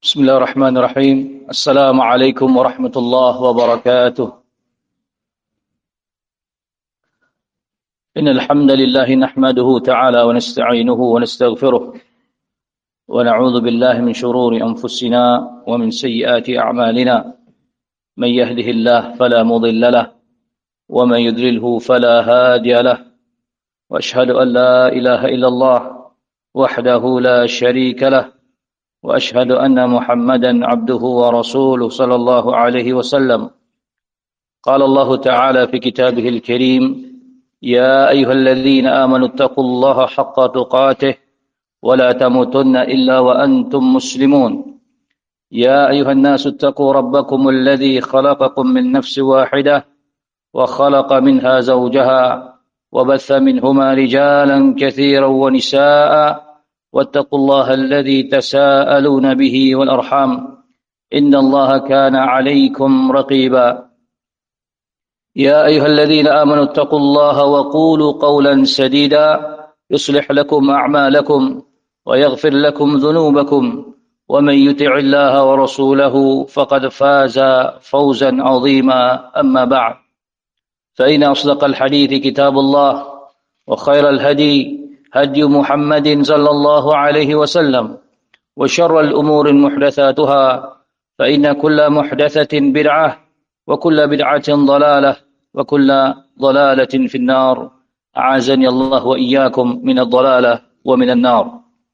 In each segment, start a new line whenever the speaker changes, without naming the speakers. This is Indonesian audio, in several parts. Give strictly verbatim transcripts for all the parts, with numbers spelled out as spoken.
بسم الله الرحمن الرحيم السلام عليكم ورحمة الله وبركاته إن الحمد لله نحمده تعالى ونستعينه ونستغفره ونعوذ بالله من شرور أنفسنا ومن سيئات أعمالنا من يهده الله فلا مضل له ومن يضلله فلا هادي له وأشهد أن لا إله إلا الله وحده لا شريك له وأشهد أن محمدا عبده ورسوله صلى الله عليه وسلم قال الله تعالى في كتابه الكريم يا أيها الذين آمنوا اتقوا الله حق تقاته ولا تموتن إلا وأنتم مسلمون يا أيها الناس اتقوا ربكم الذي خلقكم من نفس واحدة وخلق منها زوجها وبث منهما رجالا كثيرا ونساء واتقوا الله الذي تساءلون به والأرحام إن الله كان عليكم رقيبا يا أيها الذين آمنوا اتقوا الله وقولوا قولا سديدا يصلح لكم أعمالكم ويغفر لكم ذنوبكم ومن يطع الله ورسوله فقد فاز فوزا عظيما أما بعد فإن أصدق الحديث كتاب الله وخير الهدي هدي محمد صلى الله عليه وسلم وشر الأمور محدثاتها فإن كل محدثة بدعة وكل بدعة ضلالة وكل ضلالة في النار أعاذني الله وإياكم من الضلالة ومن النار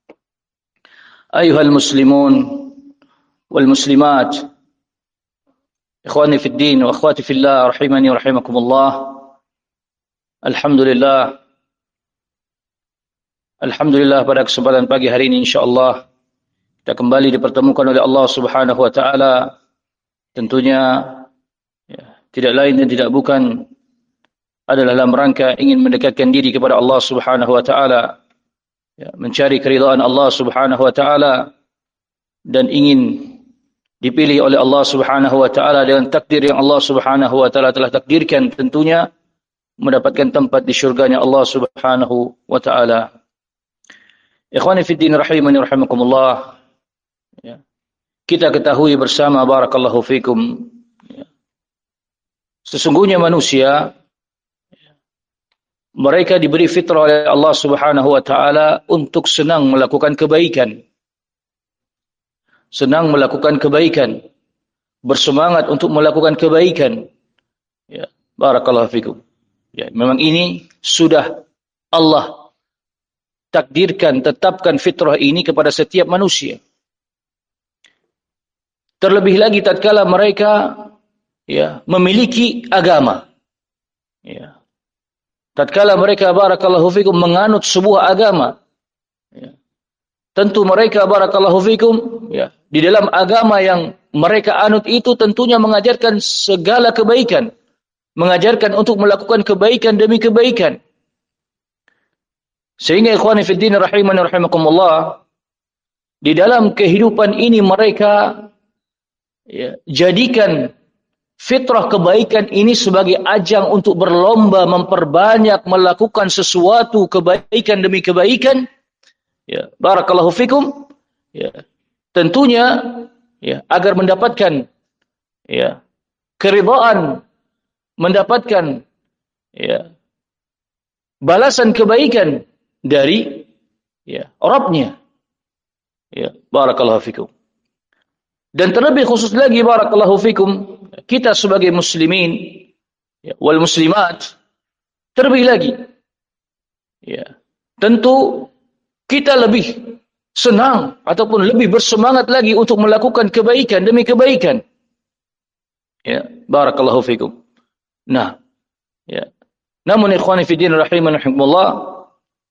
أيها المسلمون والمسلمات إخواني في الدين وأخواتي في الله رحمني ورحمكم الله الحمد لله Alhamdulillah, pada kesempatan pagi hari ini insyaAllah kita kembali dipertemukan oleh Allah subhanahu wa ta'ala. Tentunya ya, tidak lain dan tidak bukan adalah dalam rangka ingin mendekatkan diri kepada Allah subhanahu wa ta'ala, ya, mencari keridhaan Allah subhanahu wa ta'ala, dan ingin dipilih oleh Allah subhanahu wa ta'ala dengan takdir yang Allah subhanahu wa ta'ala telah takdirkan, tentunya mendapatkan tempat di syurganya Allah subhanahu wa ta'ala. Ikhwani fi din rahimani rahimakumullah, ya, kita ketahui bersama barakallahu fikum, ya, sesungguhnya manusia, ya, mereka diberi fitrah oleh Allah subhanahu wa ta'ala untuk senang melakukan kebaikan, senang melakukan kebaikan, bersemangat untuk melakukan kebaikan, ya, barakallahu fikum, ya, memang ini sudah Allah takdirkan, tetapkan fitrah ini kepada setiap manusia. Terlebih lagi tatkala mereka ya memiliki agama, ya, tatkala mereka barakallahu fikum menganut sebuah agama, ya, tentu mereka barakallahu fikum, ya, di dalam agama yang mereka anut itu tentunya mengajarkan segala kebaikan, mengajarkan untuk melakukan kebaikan demi kebaikan. Sehingga ikhwani fi din rahimani rahimakumullah, di dalam kehidupan ini mereka ya, jadikan fitrah kebaikan ini sebagai ajang untuk berlomba memperbanyak melakukan sesuatu kebaikan demi kebaikan, ya, barakallahu fikum, ya, tentunya ya, agar mendapatkan ya keridhaan, mendapatkan ya balasan kebaikan dari ya Rabbnya, ya, barakallahu fikum. Dan terlebih khusus lagi barakallahu fikum, kita sebagai muslimin, ya, wal muslimat, terlebih lagi, ya, tentu kita lebih senang ataupun lebih bersemangat lagi untuk melakukan kebaikan demi kebaikan, ya, barakallahu fikum. Nah, ya, namun ikhwani fi din rahimani rahimakumullah,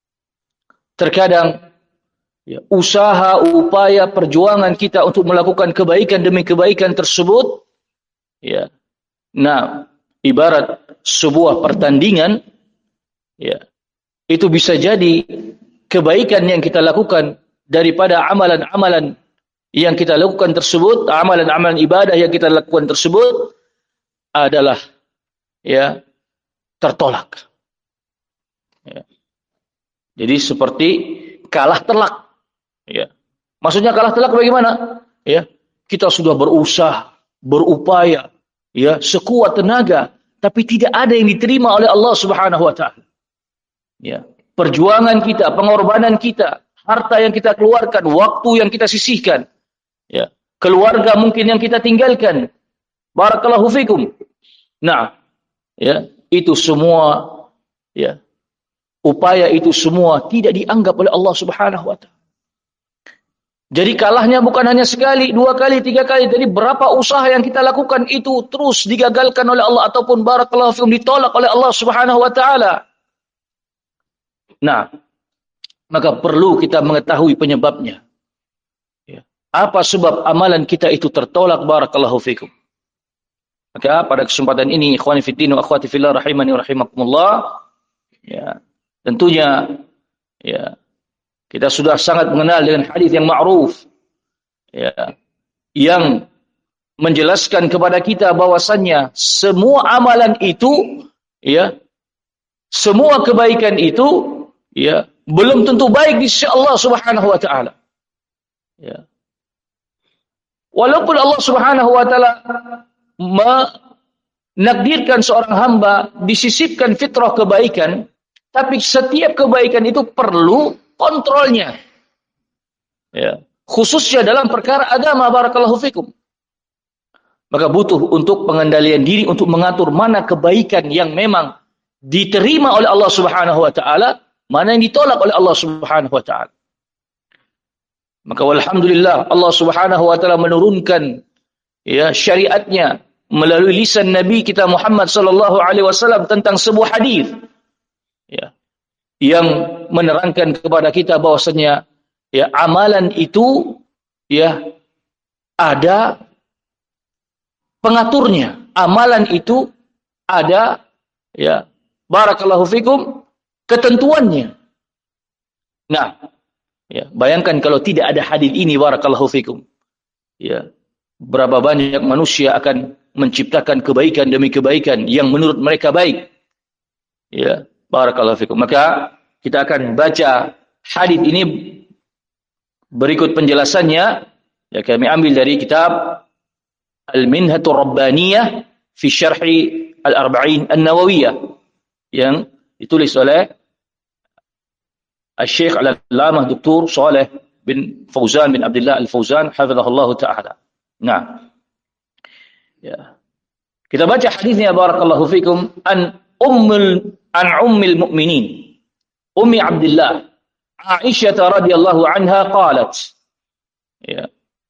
terkadang ya, usaha, upaya, perjuangan kita untuk melakukan kebaikan demi kebaikan tersebut, ya, nah, ibarat sebuah pertandingan, ya, itu bisa jadi kebaikan yang kita lakukan daripada amalan-amalan yang kita lakukan tersebut, amalan-amalan ibadah yang kita lakukan tersebut adalah ya tertolak. Ya. Jadi seperti kalah telak, ya. Maksudnya kalah telak bagaimana? ya, kita sudah berusaha, berupaya, ya, sekuat tenaga, tapi tidak ada yang diterima oleh Allah Subhanahu wa taala. Ya, perjuangan kita, pengorbanan kita, harta yang kita keluarkan, waktu yang kita sisihkan, ya, keluarga mungkin yang kita tinggalkan. Barakallahu fikum. Nah, ya, itu semua, ya, upaya itu semua tidak dianggap oleh Allah Subhanahu wa taala. Jadi kalahnya bukan hanya sekali, dua kali, tiga kali. Jadi berapa usaha yang kita lakukan itu terus digagalkan oleh Allah ataupun barakallahu fikum ditolak oleh Allah Subhanahu wa taala. Nah, maka perlu kita mengetahui penyebabnya. Ya. Apa sebab amalan kita itu tertolak barakallahu fikum? Maka pada kesempatan ini ikhwani fiddin wa akhwati fillah rahimani wa rahimakumullah, ya, tentunya, ya, kita sudah sangat mengenal dengan hadis yang ma'ruf, ya, yang menjelaskan kepada kita bahwasannya semua amalan itu, ya, semua kebaikan itu, ya, belum tentu baik di sisi Allah Subhanahu wa taala. Ya. Walaupun Allah Subhanahu wa taala menakdirkan seorang hamba disisipkan fitrah kebaikan, tapi setiap kebaikan itu perlu kontrolnya, ya, khususnya dalam perkara agama barakallahu fikum. Maka butuh untuk pengendalian diri untuk mengatur mana kebaikan yang memang diterima oleh Allah Subhanahu wa taala, mana yang ditolak oleh Allah Subhanahu wa taala. Maka walhamdulillah Allah Subhanahu wa taala menurunkan, ya, syariatnya melalui lisan Nabi kita Muhammad sallallahu alaihi wasallam tentang sebuah hadis, ya, yang menerangkan kepada kita bahwasanya, ya, amalan itu, ya, ada pengaturnya. Amalan itu ada, ya, barakallahu fikum, ketentuannya. Nah, ya, bayangkan kalau tidak ada hadis ini barakallahu fikum, ya, berapa banyak manusia akan menciptakan kebaikan demi kebaikan yang menurut mereka baik, ya, barakallahu fikum. Maka kita akan baca hadis ini berikut penjelasannya, ya, kami ambil dari kitab Al-Minhatur Rabbaniyah fi Syarhi Al-Arba'in An-Nawawiyah yang ditulis oleh Al-Syekh Al-Allamah Doktor Saleh bin Fauzan bin Abdullah Al-Fauzan hafizahullah taala. Nah, ya, kita baca hadisnya barakallahu fikum an ummul an ummil mu'minin Ummi Abdullah Aisyah radhiyallahu anha qalat, ya,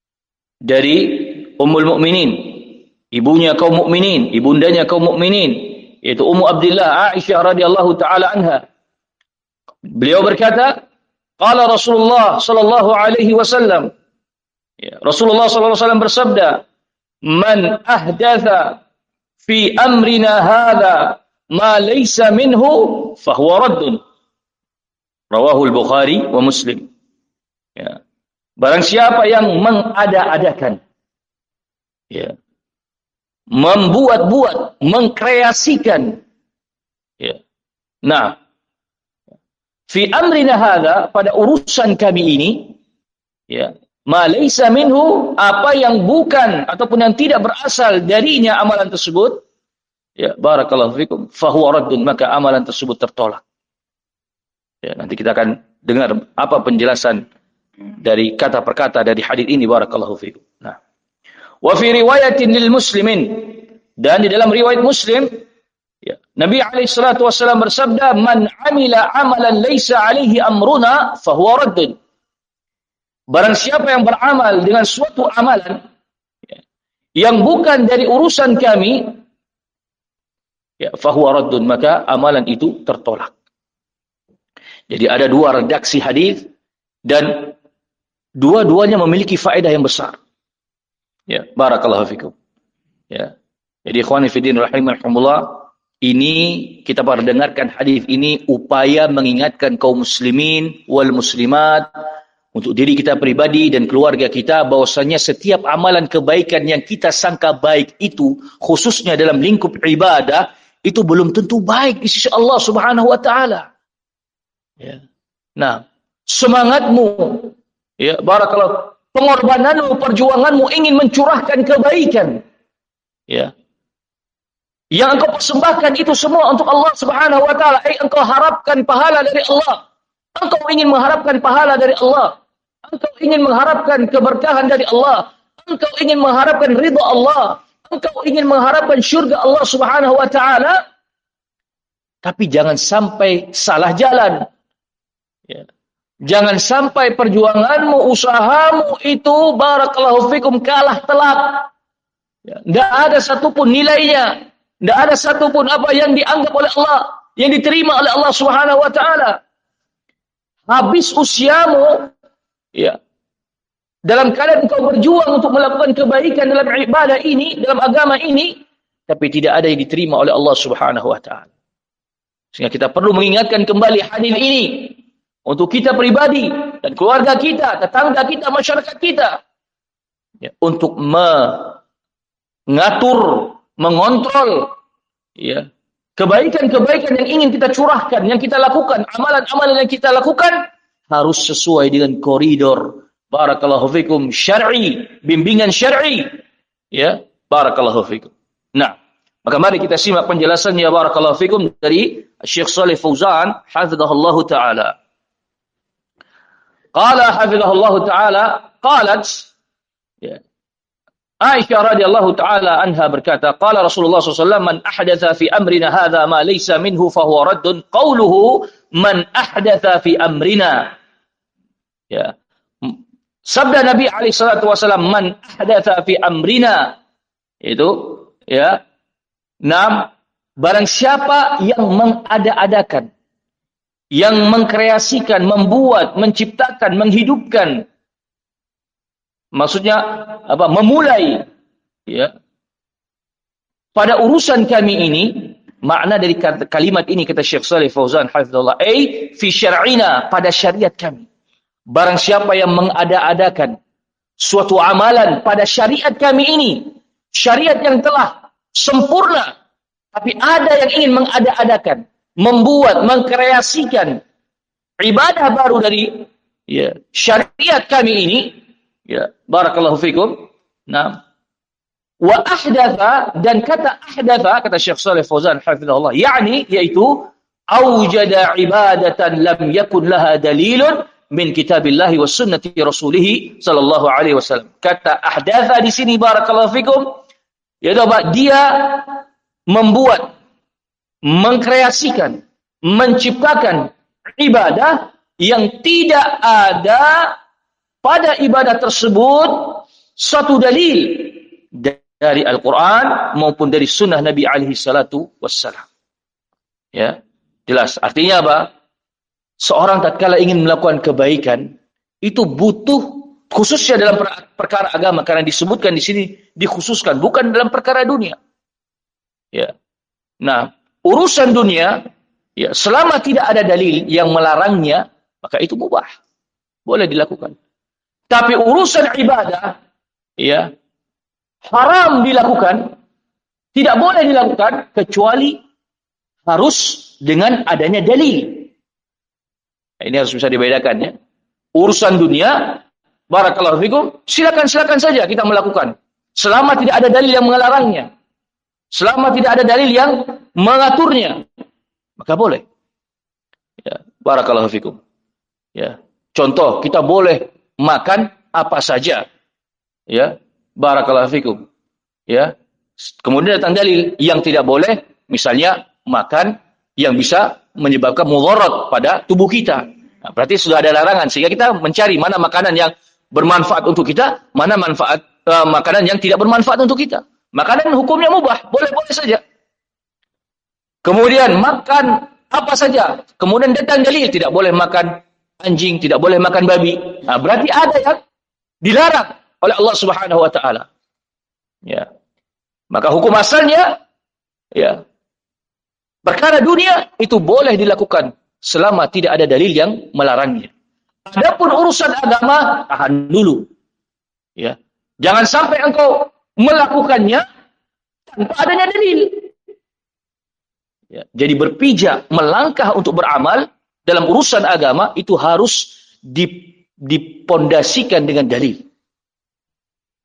dari Ummul Mukminin, ibunya kaum mukminin, ibundanya kaum mukminin, yaitu Ummu Abdullah Aisyah radhiyallahu taala anha. Beliau berkata, qala Rasulullah sallallahu alaihi wasallam, ya, Rasulullah sallallahu alaihi wasallam bersabda, man ahdatha fi amrina hadza ma laysa minhu fahuwa raddun. Rawahul Bukhari wa Muslim. Ya. Barang siapa yang mengada-adakan, ya, membuat-buat, mengkreasikan, ya, nah, fi amrina hadza, pada urusan kami ini, ya, ma laysa minhu, apa yang bukan ataupun yang tidak berasal darinya amalan tersebut, ya, barakallahu fikum, fahuwa raddun, maka amalan tersebut tertolak. Ya, nanti kita akan dengar apa penjelasan dari kata per kata dari hadis ini barakallahu fikum. Nah, wa fi riwayatin lil muslimin, dan di dalam riwayat Muslim, ya, Nabi alaihi salatu wasallam bersabda, man amila amalan laisa alaihi amruna fahuwa raddun. Barang siapa yang beramal dengan suatu amalan, ya, yang bukan dari urusan kami, ya, fahuwa raddun, maka amalan itu tertolak. Jadi ada dua redaksi hadis dan dua-duanya memiliki faedah yang besar. Ya, barakallahu fikum. Ya. Jadi ikhwani fillah rahimakumullah, ini kita pernah dengarkan hadis ini upaya mengingatkan kaum muslimin wal muslimat untuk diri kita pribadi dan keluarga kita bahwasanya setiap amalan kebaikan yang kita sangka baik itu, khususnya dalam lingkup ibadah, itu belum tentu baik di sisi Allah Subhanahu wa taala. Ya. Nah, semangatmu, ya, barakallahu, pengorbananmu, perjuanganmu ingin mencurahkan kebaikan. Ya. Yang engkau persembahkan itu semua untuk Allah Subhanahu wa taala. Eh, engkau harapkan pahala dari Allah. Engkau ingin mengharapkan pahala dari Allah. Engkau ingin mengharapkan keberkahan dari Allah. Engkau ingin mengharapkan ridha Allah. Engkau ingin mengharapkan syurga Allah Subhanahu wa taala. Tapi jangan sampai salah jalan. Ya. Jangan sampai perjuanganmu, usahamu itu barakallahu fikum kalah telak. Ya. Tidak ada satupun nilainya. Tidak ada satupun apa yang dianggap oleh Allah, yang diterima oleh Allah Subhanahu wa taala. Habis usiamu, ya, dalam keadaan engkau berjuang untuk melakukan kebaikan dalam ibadah ini, dalam agama ini, tapi tidak ada yang diterima oleh Allah Subhanahu wa taala. Sehingga kita perlu mengingatkan kembali hadis ini untuk kita pribadi dan keluarga kita, tetangga kita, masyarakat kita, ya, untuk mengatur, mengontrol, ya, kebaikan-kebaikan yang ingin kita curahkan, yang kita lakukan, amalan-amalan yang kita lakukan harus sesuai dengan koridor barakallahu fikum syar'i, bimbingan syar'i. Ya, barakallahu fikum. Nah, maka mari kita simak penjelasannya barakallahu fikum dari Syekh Shalih Fauzan hafizahullahu taala. Qala hafizahullahu taala, qalat, ya, Aisyah radhiyallahu taala anha berkata, qala Rasulullah sallallahu alaihi wasallam, man ahdatsa fi amrina hadza ma laysa minhu fa huwa raddun. Qauluhu man ahdatsa fi amrina. Ya. Sabda Nabi alaihi salatu wasallam, man ahdatsa fi amrina. Itu, ya. Nam, barang siapa yang mengada-adakan, yang mengkreasikan, membuat, menciptakan, menghidupkan, maksudnya apa? Memulai, ya, pada urusan kami ini. Makna dari kalimat ini kata Syekh Shalih Fauzan hafizahullah, ai fi syar'ina, pada syariat kami. Barang siapa yang mengada-adakan suatu amalan pada syariat kami ini, syariat yang telah sempurna, tapi ada yang ingin mengada-adakan, membuat, mengkreasikan ibadah baru dari, ya, syariat kami ini. Ya, barakallahu fikum. Nah, wa ahdatha, dan kata ahdatha kata Syekh Shalih Fauzan hafizahullah, yakni yaitu aujada ibadatan lam yakun laha dalilun min kitabillahi was sunnati rasulih sallallahu alaihi wasallam. Kata ahdatha di sini barakallahu fikum, yaitu apa? Dia membuat, mengkreasikan, menciptakan ibadah yang tidak ada pada ibadah tersebut satu dalil dari Al-Quran maupun dari sunnah Nabi alaihi salatu wassalam. Ya, jelas. Artinya apa? Seorang tatkala ingin melakukan kebaikan, itu butuh, khususnya dalam perkara agama, karena disebutkan di sini, dikhususkan, bukan dalam perkara dunia. Ya. Nah, urusan dunia, ya, selama tidak ada dalil yang melarangnya, maka itu mubah. Boleh dilakukan. Tapi urusan ibadah, ya, haram dilakukan, tidak boleh dilakukan kecuali harus dengan adanya dalil. Nah, ini harus bisa dibedakan, ya. Urusan dunia, barakallahu fikum, silakan-silakan saja kita melakukan. Selama tidak ada dalil yang melarangnya. Selama tidak ada dalil yang mengaturnya, maka boleh. Ya, barakallahu fikum. Ya. Contoh, kita boleh makan apa saja. Ya, barakallahu fikum. Ya. Kemudian datang dalil yang tidak boleh, misalnya makan yang bisa menyebabkan mudarat pada tubuh kita. Nah, berarti sudah ada larangan, sehingga kita mencari mana makanan yang bermanfaat untuk kita, mana manfaat uh, makanan yang tidak bermanfaat untuk kita. Makanan hukumnya mubah, boleh-boleh saja. Kemudian makan apa saja. Kemudian datang dalil, tidak boleh makan anjing, tidak boleh makan babi. Nah, berarti ada yang dilarang oleh Allah Subhanahu wa taala. Ya. Maka hukum asalnya, ya, perkara dunia itu boleh dilakukan selama tidak ada dalil yang melarangnya. Adapun urusan agama, tahan dulu. Ya. Jangan sampai engkau melakukannya tanpa adanya dalil. Ya. Jadi berpijak, melangkah untuk beramal dalam urusan agama itu harus dipondasikan dengan dalil.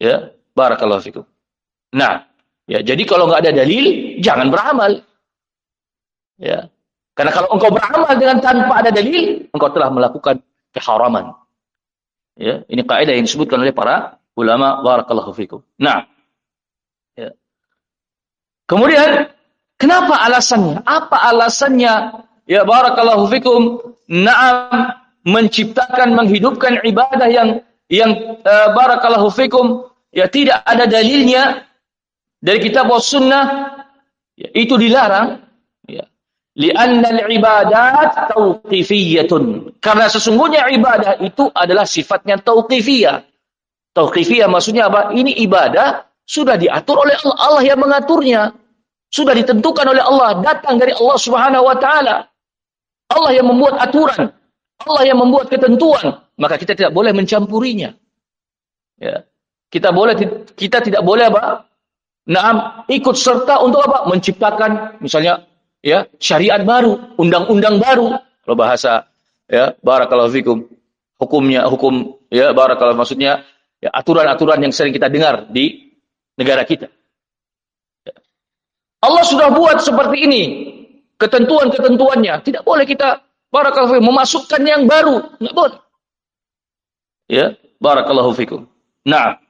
Ya, barakallahu fikum. Nah, ya jadi kalau nggak ada dalil, jangan beramal. Ya. Karena kalau engkau beramal dengan tanpa ada dalil, engkau telah melakukan keharaman. Ya, ini kaidah yang disebutkan oleh para ulama, barakallahu fikum. Nah, ya. Kemudian kenapa alasannya? Apa alasannya? Ya, barakallahu fikum. Naam, menciptakan, menghidupkan ibadah yang yang uh, barakallahu fikum, ya tidak ada dalilnya dari kitab was sunnah, ya, itu dilarang, ya. Li'anna al-ibadat tauqifiyyatun. Karena sesungguhnya ibadah itu adalah sifatnya tauqifiyah. Tauqifiyah maksudnya apa? Ini ibadah sudah diatur oleh Allah, Allah yang mengaturnya. Sudah ditentukan oleh Allah, datang dari Allah Subhanahu wa taala. Allah yang membuat aturan, Allah yang membuat ketentuan, maka kita tidak boleh mencampurinya. Ya. Kita boleh kita tidak boleh apa? Naam, ikut serta untuk apa? Menciptakan misalnya ya, syariat baru, undang-undang baru. Kalau bahasa ya, barakallahu fikum, hukumnya hukum ya, barakallahu maksudnya ya, aturan-aturan yang sering kita dengar di negara kita. Ya. Allah sudah buat seperti ini, ketentuan-ketentuannya. Tidak boleh kita barakallahu fikum memasukkan yang baru, enggak boleh. Ya, barakallahu fikum. Nah,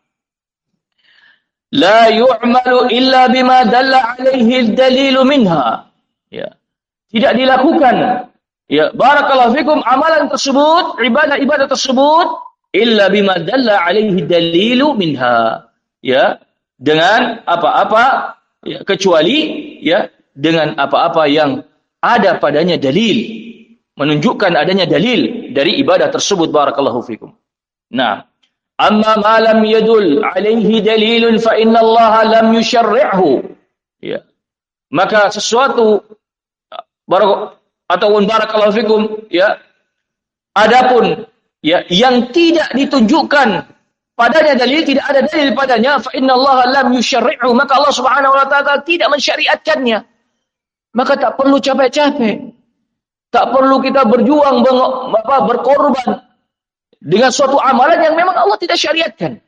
la yu'malu illa bima dalla alaihi ad-dalilu minha. Ya. Tidak dilakukan, ya, barakallahu fikum, amalan tersebut, ibadah-ibadah tersebut illa bima dalla alaihi dalilu minha, ya, dengan apa-apa, ya, kecuali ya dengan apa-apa yang ada padanya dalil, menunjukkan adanya dalil dari ibadah tersebut, barakallahu fikum. Nah, amma ma lam yadul alaihi dalilun fa inna Allah lam yusyarri'hu, ya, maka sesuatu barak ataupun barakallahu fikum, ya, adapun ya yang tidak ditunjukkan padanya dalil, tidak ada dalil padanya, fa innallaha lam yusyarri'hu, maka Allah Subhanahu wa taala tidak mensyariatkannya. Maka tak perlu capek-capek, tak perlu kita berjuang, apa, berkorban dengan suatu amalan yang memang Allah tidak syariatkan.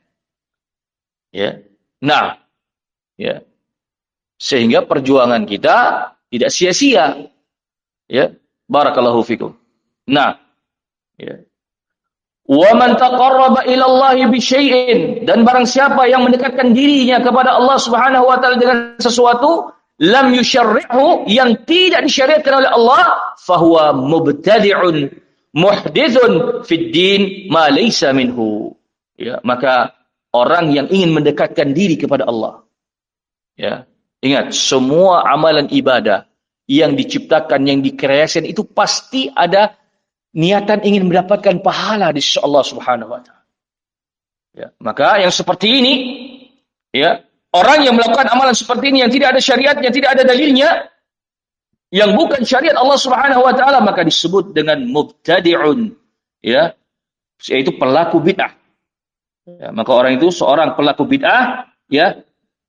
Ya. Nah, ya. Sehingga perjuangan kita tidak sia-sia. Ya, barakallahu fikum. Nah, ya. Wa man taqarraba ila Allah bi syai'in, dan barang siapa yang mendekatkan dirinya kepada Allah Subhanahu wa taala dengan sesuatu lam yusyarri'hu, yang tidak disyariatkan oleh Allah, fahuwa mubtadi'un muhdithun fid din ma laysa minhu. Ya, maka orang yang ingin mendekatkan diri kepada Allah, ya, ingat, semua amalan ibadah yang diciptakan, yang dikreasikan itu pasti ada niatan ingin mendapatkan pahala di sisi Allah Subhanahu wa taala. Ya, maka yang seperti ini, ya, orang yang melakukan amalan seperti ini yang tidak ada syariatnya, tidak ada dalilnya, yang bukan syariat Allah Subhanahu wa taala, maka disebut dengan mubtadi'un, ya, yaitu pelaku bid'ah. Ya, maka orang itu seorang pelaku bid'ah, ya,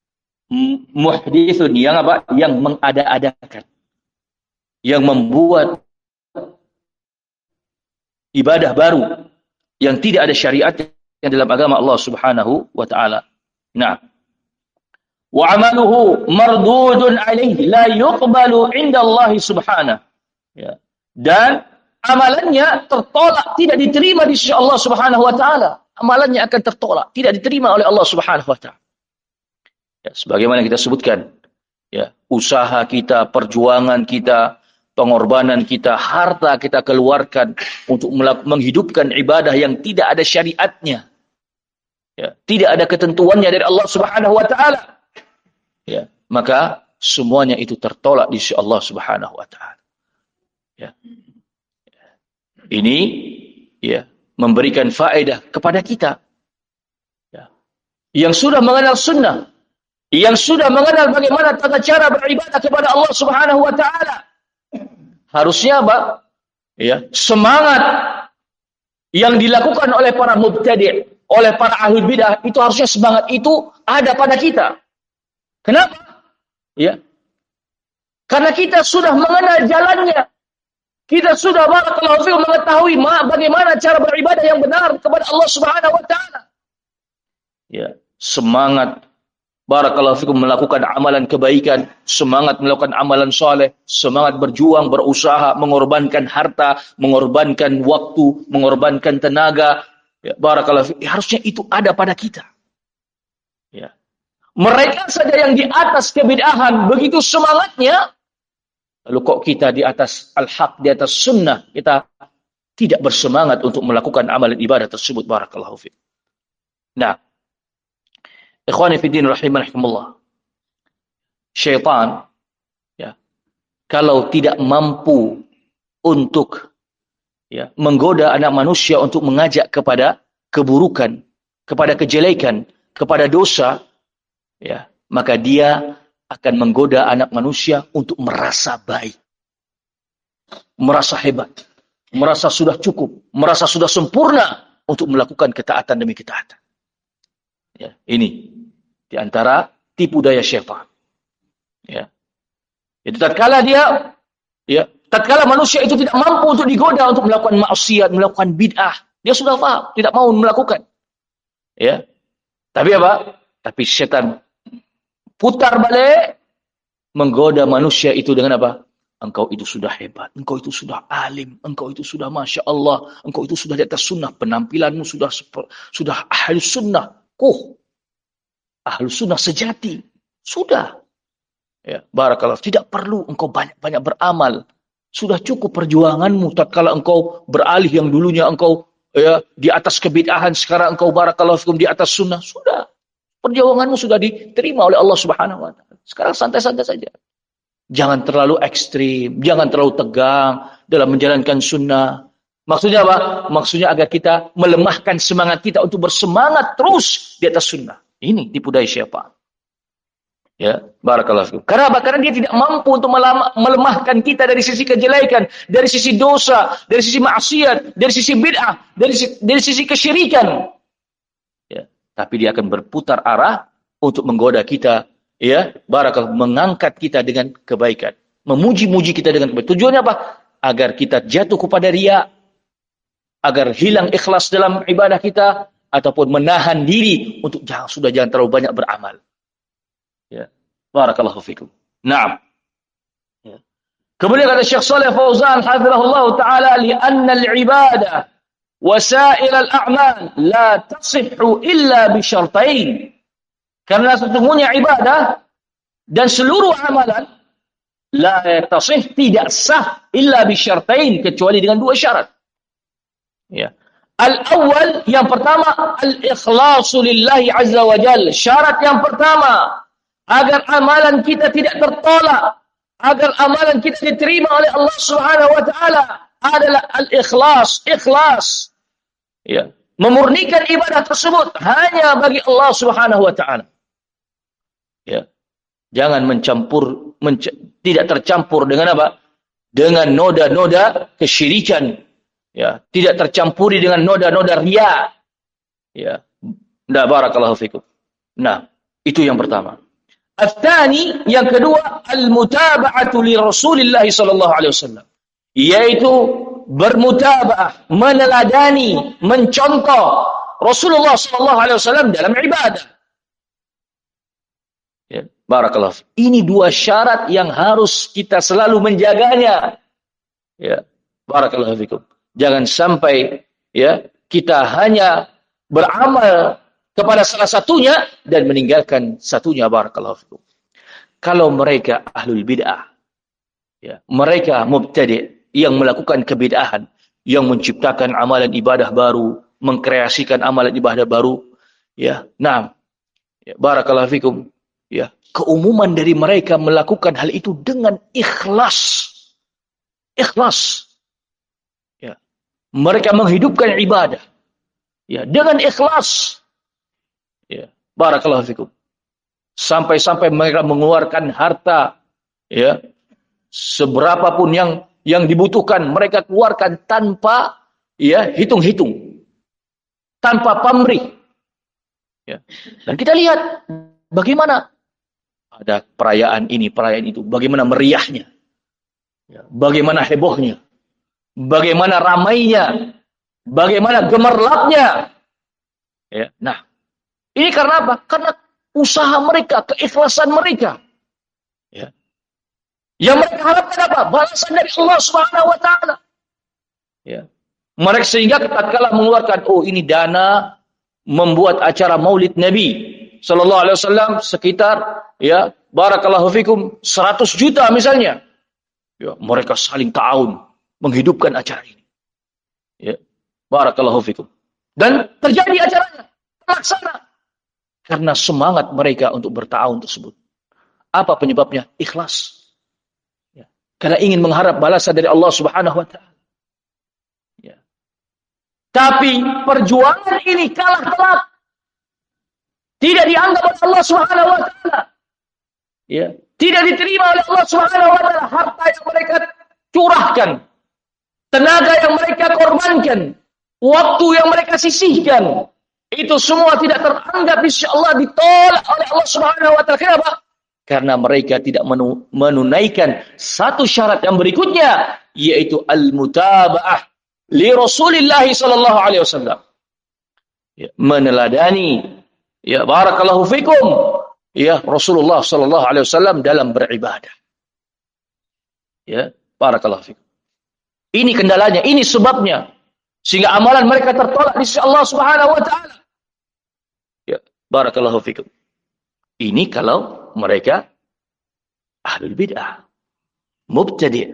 muhdithun, yang apa? Yang mengada-adakan, yang membuat ibadah baru yang tidak ada syariatnya dalam agama Allah Subhanahu wa taala. Nah, wa amaluhu mardudun alaihi la yuqbalu inda Allah Subhanahu. Ya. Dan amalannya tertolak, tidak diterima di sisi Allah Subhanahu wa taala. Amalannya akan tertolak, tidak diterima oleh Allah Subhanahu wa taala. Ya, sebagaimana kita sebutkan, ya, usaha kita, perjuangan kita, pengorbanan kita, harta kita keluarkan untuk menghidupkan ibadah yang tidak ada syariatnya, ya, tidak ada ketentuannya dari Allah Subhanahu wa taala, ya, maka semuanya itu tertolak di sisi Allah Subhanahu wa taala. Ya. Ini, ya, memberikan faedah kepada kita, ya, yang sudah mengenal sunnah, yang sudah mengenal bagaimana tata cara beribadah kepada Allah Subhanahu wa taala. Harusnya apa? Ya, semangat yang dilakukan oleh para mubtadi', oleh para ahli bidah, itu harusnya semangat itu ada pada kita. Kenapa? Ya. Karena kita sudah mengenal jalannya. Kita sudah barakallahu fiikum mengetahui bagaimana cara beribadah yang benar kepada Allah Subhanahu wa taala. Ya. semangat barakallahu fikum melakukan amalan kebaikan, semangat melakukan amalan soleh, semangat berjuang, berusaha, mengorbankan harta, mengorbankan waktu, mengorbankan tenaga. Ya, barakallahu fikum. Harusnya itu ada pada kita. Ya. Mereka saja yang di atas kebid'ahan begitu semangatnya, lalu kok kita di atas al-haq, di atas sunnah, kita tidak bersemangat untuk melakukan amalan ibadah tersebut. Barakallahu fikum. Nah, ikhwani fi din rahimakumullah. Syaitan ya, kalau tidak mampu untuk ya, menggoda anak manusia untuk mengajak kepada keburukan, kepada kejelekan, kepada dosa, ya, maka dia akan menggoda anak manusia untuk merasa baik, merasa hebat, merasa sudah cukup, merasa sudah sempurna untuk melakukan ketaatan demi ketaatan. Ya, ini di antara tipu daya syaitan. Ya. Itu tatkala dia ya, tatkala manusia itu tidak mampu untuk digoda untuk melakukan maksiat, melakukan bid'ah, dia sudah paham, tidak mau melakukan. Ya. Tapi apa? Tapi syaitan putar balik menggoda manusia itu dengan apa? Engkau itu sudah hebat, engkau itu sudah alim, engkau itu sudah masya Allah, engkau itu sudah di atas sunnah, penampilanmu sudah sudah ahli sunnah. Kuh, ahlu sunnah sejati. Sudah. Ya, barakallah. Tidak perlu engkau banyak-banyak beramal. Sudah cukup perjuanganmu tatkala engkau beralih yang dulunya engkau ya, di atas kebid'ahan, sekarang engkau barakallah fikum di atas sunnah. Sudah. Perjuanganmu sudah diterima oleh Allah Subhanahu wa taala. Sekarang santai-santai saja. Jangan terlalu ekstrim, jangan terlalu tegang dalam menjalankan sunnah. Maksudnya apa? Maksudnya agar kita melemahkan semangat kita untuk bersemangat terus di atas sunnah. Ini tipu daya syaitan. Ya, barakallahu fikum. Karena apa? Karena dia tidak mampu untuk melemahkan kita dari sisi kejelekan, dari sisi dosa, dari sisi maksiat, dari sisi bid'ah, dari sisi, dari sisi kesyirikan. Ya, tapi dia akan berputar arah untuk menggoda kita, ya, barakallahu, mengangkat kita dengan kebaikan, memuji-muji kita dengan kebaikan. Tujuannya apa? Agar kita jatuh kepada riya, agar hilang ikhlas dalam ibadah kita, ataupun menahan diri untuk jangan sudah jangan terlalu banyak beramal. Ya, barakallahu fikum. Naam. Ya. Kemudian kata Syekh Shalih Fauzan hafizahullah taala, li'anna al-ibadah wa sa'ir al-a'mal la tasihhu illa bi syartain. Karena sesungguhnya ibadah dan seluruh amalan la tasih, tidak sah illa bi syartain, kecuali dengan dua syarat. Ya. Al-awwal, yang pertama, al-ikhlasu lillahi azza wa jalla. Syarat yang pertama, agar amalan kita tidak tertolak, agar amalan kita diterima oleh Allah Subhanahu wa taala, adalah al-ikhlas, ikhlas. Ya, memurnikan ibadah tersebut hanya bagi Allah Subhanahu wa taala. Ya. Jangan mencampur menc tidak tercampur dengan apa? Dengan noda-noda kesyirikan. Ya, tidak tercampuri dengan noda-noda riya. Ya. Nah, barakallahu fikum. Nah, itu yang pertama. Al-thani, yang kedua, al-mutaba'atu li Rasulillah sallallahu alaihi wasallam. Yaitu bermutaba'ah, meneladani, mencontoh Rasulullah sallallahu alaihi wasallam dalam ibadah. Ya, barakallahu. Ini dua syarat yang harus kita selalu menjaganya. Ya, barakallahu fikum. Jangan sampai ya kita hanya beramal kepada salah satunya dan meninggalkan satunya. Barakallahu fikum. Kalau mereka ahlul bid'ah, ya, mereka mubtadi' yang melakukan kebid'ahan, yang menciptakan amalan ibadah baru, mengkreasikan amalan ibadah baru, ya, nah, ya, barakallahu fikum, ya, keumuman dari mereka melakukan hal itu dengan ikhlas, ikhlas. Mereka menghidupkan ibadah, ya, dengan ikhlas, ya, barakallahu fikum. Sampai-sampai mereka mengeluarkan harta, ya, seberapapun yang yang dibutuhkan mereka keluarkan tanpa, ya, hitung-hitung, tanpa pamrih. Ya. Dan kita lihat bagaimana ada perayaan ini, perayaan itu, bagaimana meriahnya, ya, bagaimana hebohnya. Bagaimana ramainya, bagaimana gemerlapnya. Ya, nah, Ini karena apa? Karena usaha mereka, keikhlasan mereka. Ya. Yang mereka harapkan apa? Balasan dari Allah Subhanahu wa taala. Ya. Mereka sehingga tatkala mengeluarkan, oh ini dana membuat acara Maulid Nabi sallallahu alaihi wasallam sekitar ya barakallahu fikum seratus juta misalnya. Ya, mereka saling ta'awun menghidupkan acara ini. Ya, barakallahu fikum. Dan terjadi acaranya, terlaksana. Karena semangat mereka untuk berta'awun tersebut. Apa penyebabnya? Ikhlas. Ya. Karena ingin mengharap balasan dari Allah Subhanahu wa taala. Ya. Tapi perjuangan ini kalah telak. Tidak dianggap oleh Allah Subhanahu wa taala. Ya, tidak diterima oleh Allah Subhanahu wa taala harta yang mereka curahkan, tenaga yang mereka korbankan, waktu yang mereka sisihkan. Itu semua tidak teranggap insyaallah ditolak oleh Allah Subhanahu wa taala. Kenapa? Karena mereka tidak menunaikan satu syarat yang berikutnya, yaitu al-mutaba'ah li Rasulillah sallallahu alaihi wasallam. Ya, meneladani ya barakallahu fikum ya Rasulullah sallallahu alaihi wasallam dalam beribadah. Ya, barakallahu fikum. Ini kendalanya, ini sebabnya sehingga amalan mereka tertolak di sisi Allah Subhanahu wa taala. Ya, barakallahu fikum. Ini kalau mereka ahlul bid'ah, mubtadi'.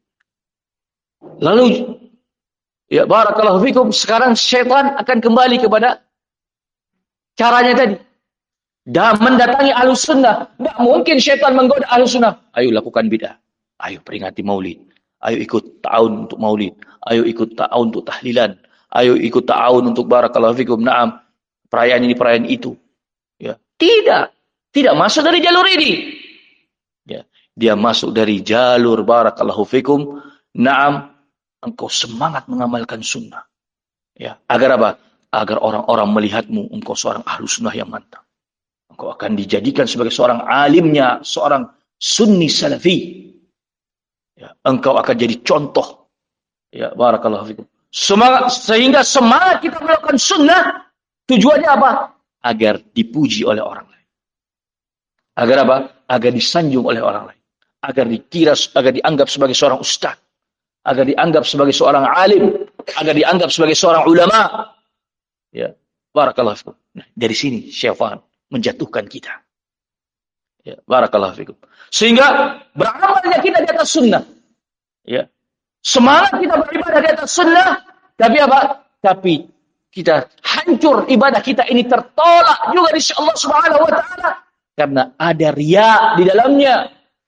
Lalu ya barakallahu fikum, sekarang syaitan akan kembali kepada caranya tadi. Dan mendatangi ahlus sunnah. Tidak mungkin syaitan menggoda ahlus sunnah. Ayo lakukan bid'ah. Ayo peringati maulid. Ayo ikut ta'awun untuk maulid. Ayo ikut ta'awun untuk tahlilan. Ayo ikut ta'awun untuk barakallahu fikum. Naam. Perayaan ini, perayaan itu. Ya. Tidak. Tidak masuk dari jalur ini. Ya. Dia masuk dari jalur barakallahu fikum. Naam. Engkau semangat mengamalkan sunnah. Ya. Agar apa? Agar orang-orang melihatmu, engkau seorang ahlu sunnah yang mantap. Engkau akan dijadikan sebagai seorang alimnya, seorang sunni salafi. Ya, engkau akan jadi contoh. Ya, barakallahu fikum. Semangat, sehingga semangat kita melakukan sunnah, tujuannya apa? Agar dipuji oleh orang lain. Agar apa? Agar disanjung oleh orang lain. Agar dikira, agar dianggap sebagai seorang ustaz. Agar dianggap sebagai seorang alim. Agar dianggap sebagai seorang ulama. Ya, barakallahu fikum. Nah, dari sini syaitan menjatuhkan kita. Ya, barakallahu fikum. Sehingga beramalnya kita di atas sunnah. Ya. Semangat kita beribadah di atas sunnah, tapi apa? Tapi kita hancur, ibadah kita ini tertolak juga di sisi Allah Subhanahu wa taala karena ada riya di dalamnya.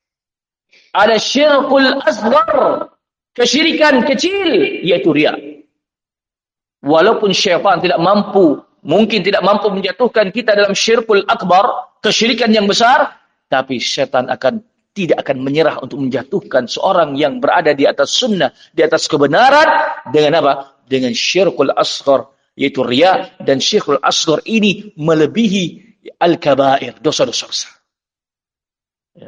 Ada syirkul asghar, kesyirikan kecil yaitu riya. Walaupun syaitan tidak mampu, mungkin tidak mampu menjatuhkan kita dalam syirkul akbar, kesyirikan yang besar, tapi syaitan akan tidak akan menyerah untuk menjatuhkan seorang yang berada di atas sunnah, di atas kebenaran, dengan apa? Dengan syirkul asghar, yaitu riya, dan syirkul asghar ini melebihi al-kabair, dosa-dosa besar. Ya.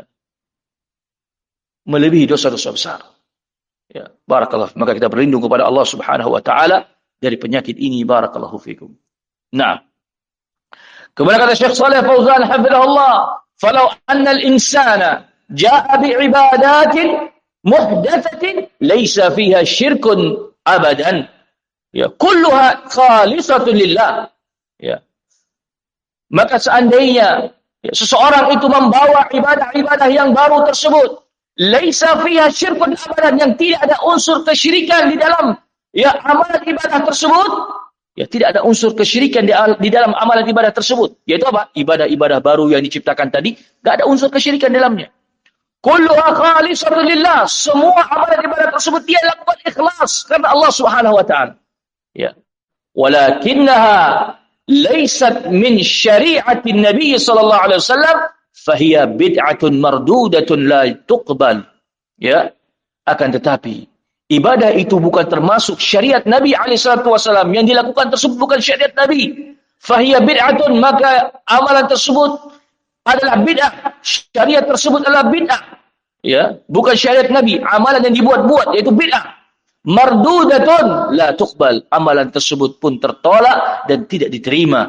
Melebihi dosa-dosa besar. Ya, barakallahu. Maka kita berlindung kepada Allah Subhanahu wa taala dari penyakit ini, barakallahu fikum. Nah, kemudian kata Syekh Shalih Fauzan hafizahullah, "Falau anna al-insana jaa'a bi'ibadatin muhdatsatin laysa fiha syirkun abadan." Ya, kulluha khalisatun lillah. Ya. Maka seandainya ya, seseorang itu membawa ibadah-ibadah yang baru tersebut, laysa fiha syirkun abadan, yang tidak ada unsur kesyirikan di dalam ya amalan ibadah tersebut, ya tidak ada unsur kesyirikan di, di dalam amalan ibadah tersebut. Yaitu apa? Ibadah-ibadah baru yang diciptakan tadi, tidak ada unsur kesyirikan dalamnya. Kulluha khalisatun lillah. Semua amalan ibadah tersebut dia lakukan ikhlas karena Allah Subhanahu wa taala. Ya. Walakinnaha laysat min syari'ati Nabi sallallahu alaihi wasallam, fahiya bid'atun mardudatun la tuqbal. Ya. Akan tetapi ibadah itu bukan termasuk syariat Nabi alaihi salatu wasallam, yang dilakukan tersebut bukan syariat Nabi. Fahiya bid'atun, maka amalan tersebut adalah bid'ah. Syariat tersebut adalah bid'ah. Ya, bukan syariat Nabi, amalan yang dibuat-buat yaitu bid'ah. Mardudatun la tuqbal, amalan tersebut pun tertolak dan tidak diterima.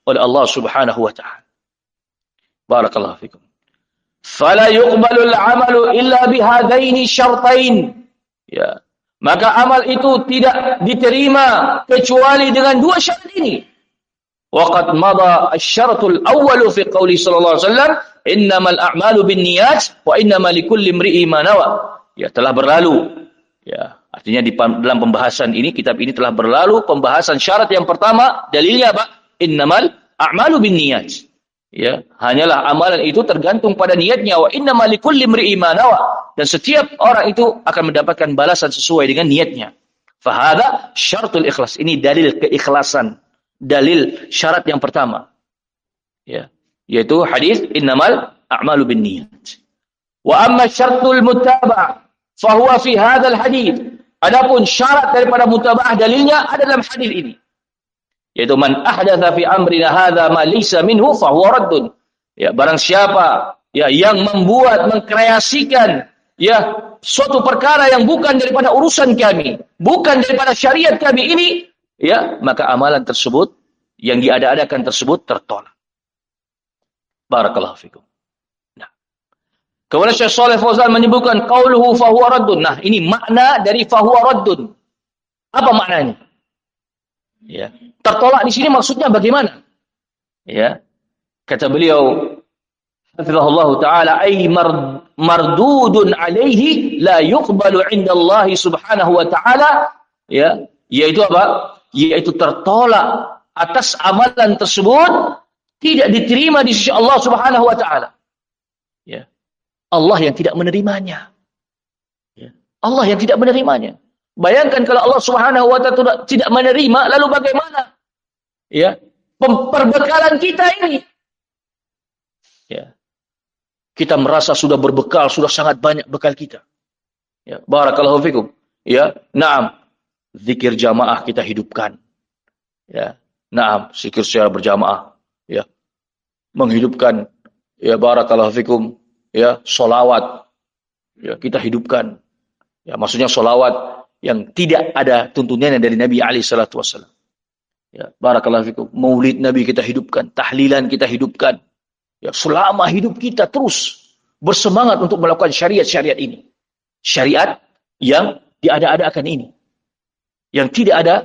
oleh Allah Subhanahu wa taala. Barakallahu fikum. Fala yuqbalu al-'amalu illa bihadaini syartain. Ya. Maka amal itu tidak diterima kecuali dengan dua syarat ini. Waqad mada asy-syaratul awwal fi qouli sallallahu alaihi wasallam, innamal a'malu binniyat wa innamal likulli imri'in ma nawa. Ya, telah berlalu. Ya, artinya di dalam pembahasan ini, kitab ini telah berlalu pembahasan syarat yang pertama, dalilnya apa? Innamal a'malu binniyat. Ya, hanyalah amalan itu tergantung pada niatnya, wa innamal likulli imri'in ma nawa. Dan setiap orang itu akan mendapatkan balasan sesuai dengan niatnya. Fahada syaratul ikhlas. Ini dalil keikhlasan. Dalil syarat yang pertama. Ya, yaitu hadis innamal a'malu binniyat. Wa amma syaratul muttaba' fahuwa fi hadzal hadis. Adapun syarat daripada mutaba'ah dalilnya ada dalam hadis ini. Yaitu man ahdatsa fi amrina hadza ma laysa minhu fahuwa raddun. Ya, barang siapa ya yang membuat mengkreasikan ya suatu perkara yang bukan daripada urusan kami, bukan daripada syariat kami ini, ya, maka amalan tersebut yang diada-adakan tersebut tertolak. Barakallahu fikum. Nah, kemudian Syekh Shalih Fauzan menyebutkan qauluhu fahuwa raddun. Nah, ini makna dari fahuwa raddun. Apa maknanya? Ya, tertolak di sini maksudnya bagaimana? Ya, kata beliau hafizahullah taala ay mardudun alaihi la yuqbalu 'inda Allah subhanahu wa ta'ala, ya, yaitu apa? Yaitu tertolak atas amalan tersebut, tidak diterima di sisi Allah Subhanahu wa taala. Ya. Allah yang tidak menerimanya. Ya. Allah yang tidak menerimanya. Bayangkan kalau Allah Subhanahu wa taala tidak menerima, lalu bagaimana? Ya, perbekalan kita ini. Ya. Kita merasa sudah berbekal, sudah sangat banyak bekal kita. Ya, barakallahu fikum. Ya, na'am. Zikir jamaah kita hidupkan. Ya, na'am, zikir secara berjamaah. Ya. Menghidupkan, ya, barakallahu fikum, ya, solawat. Ya, kita hidupkan. Ya, maksudnya solawat yang tidak ada tuntunannya dari Nabi alaihi salatu wasallam. Ya, barakallahu fikum. Maulid Nabi kita hidupkan, tahlilan kita hidupkan. Ya, selama hidup kita terus bersemangat untuk melakukan syariat-syariat ini. Syariat yang diada-adakan ini. Yang tidak ada,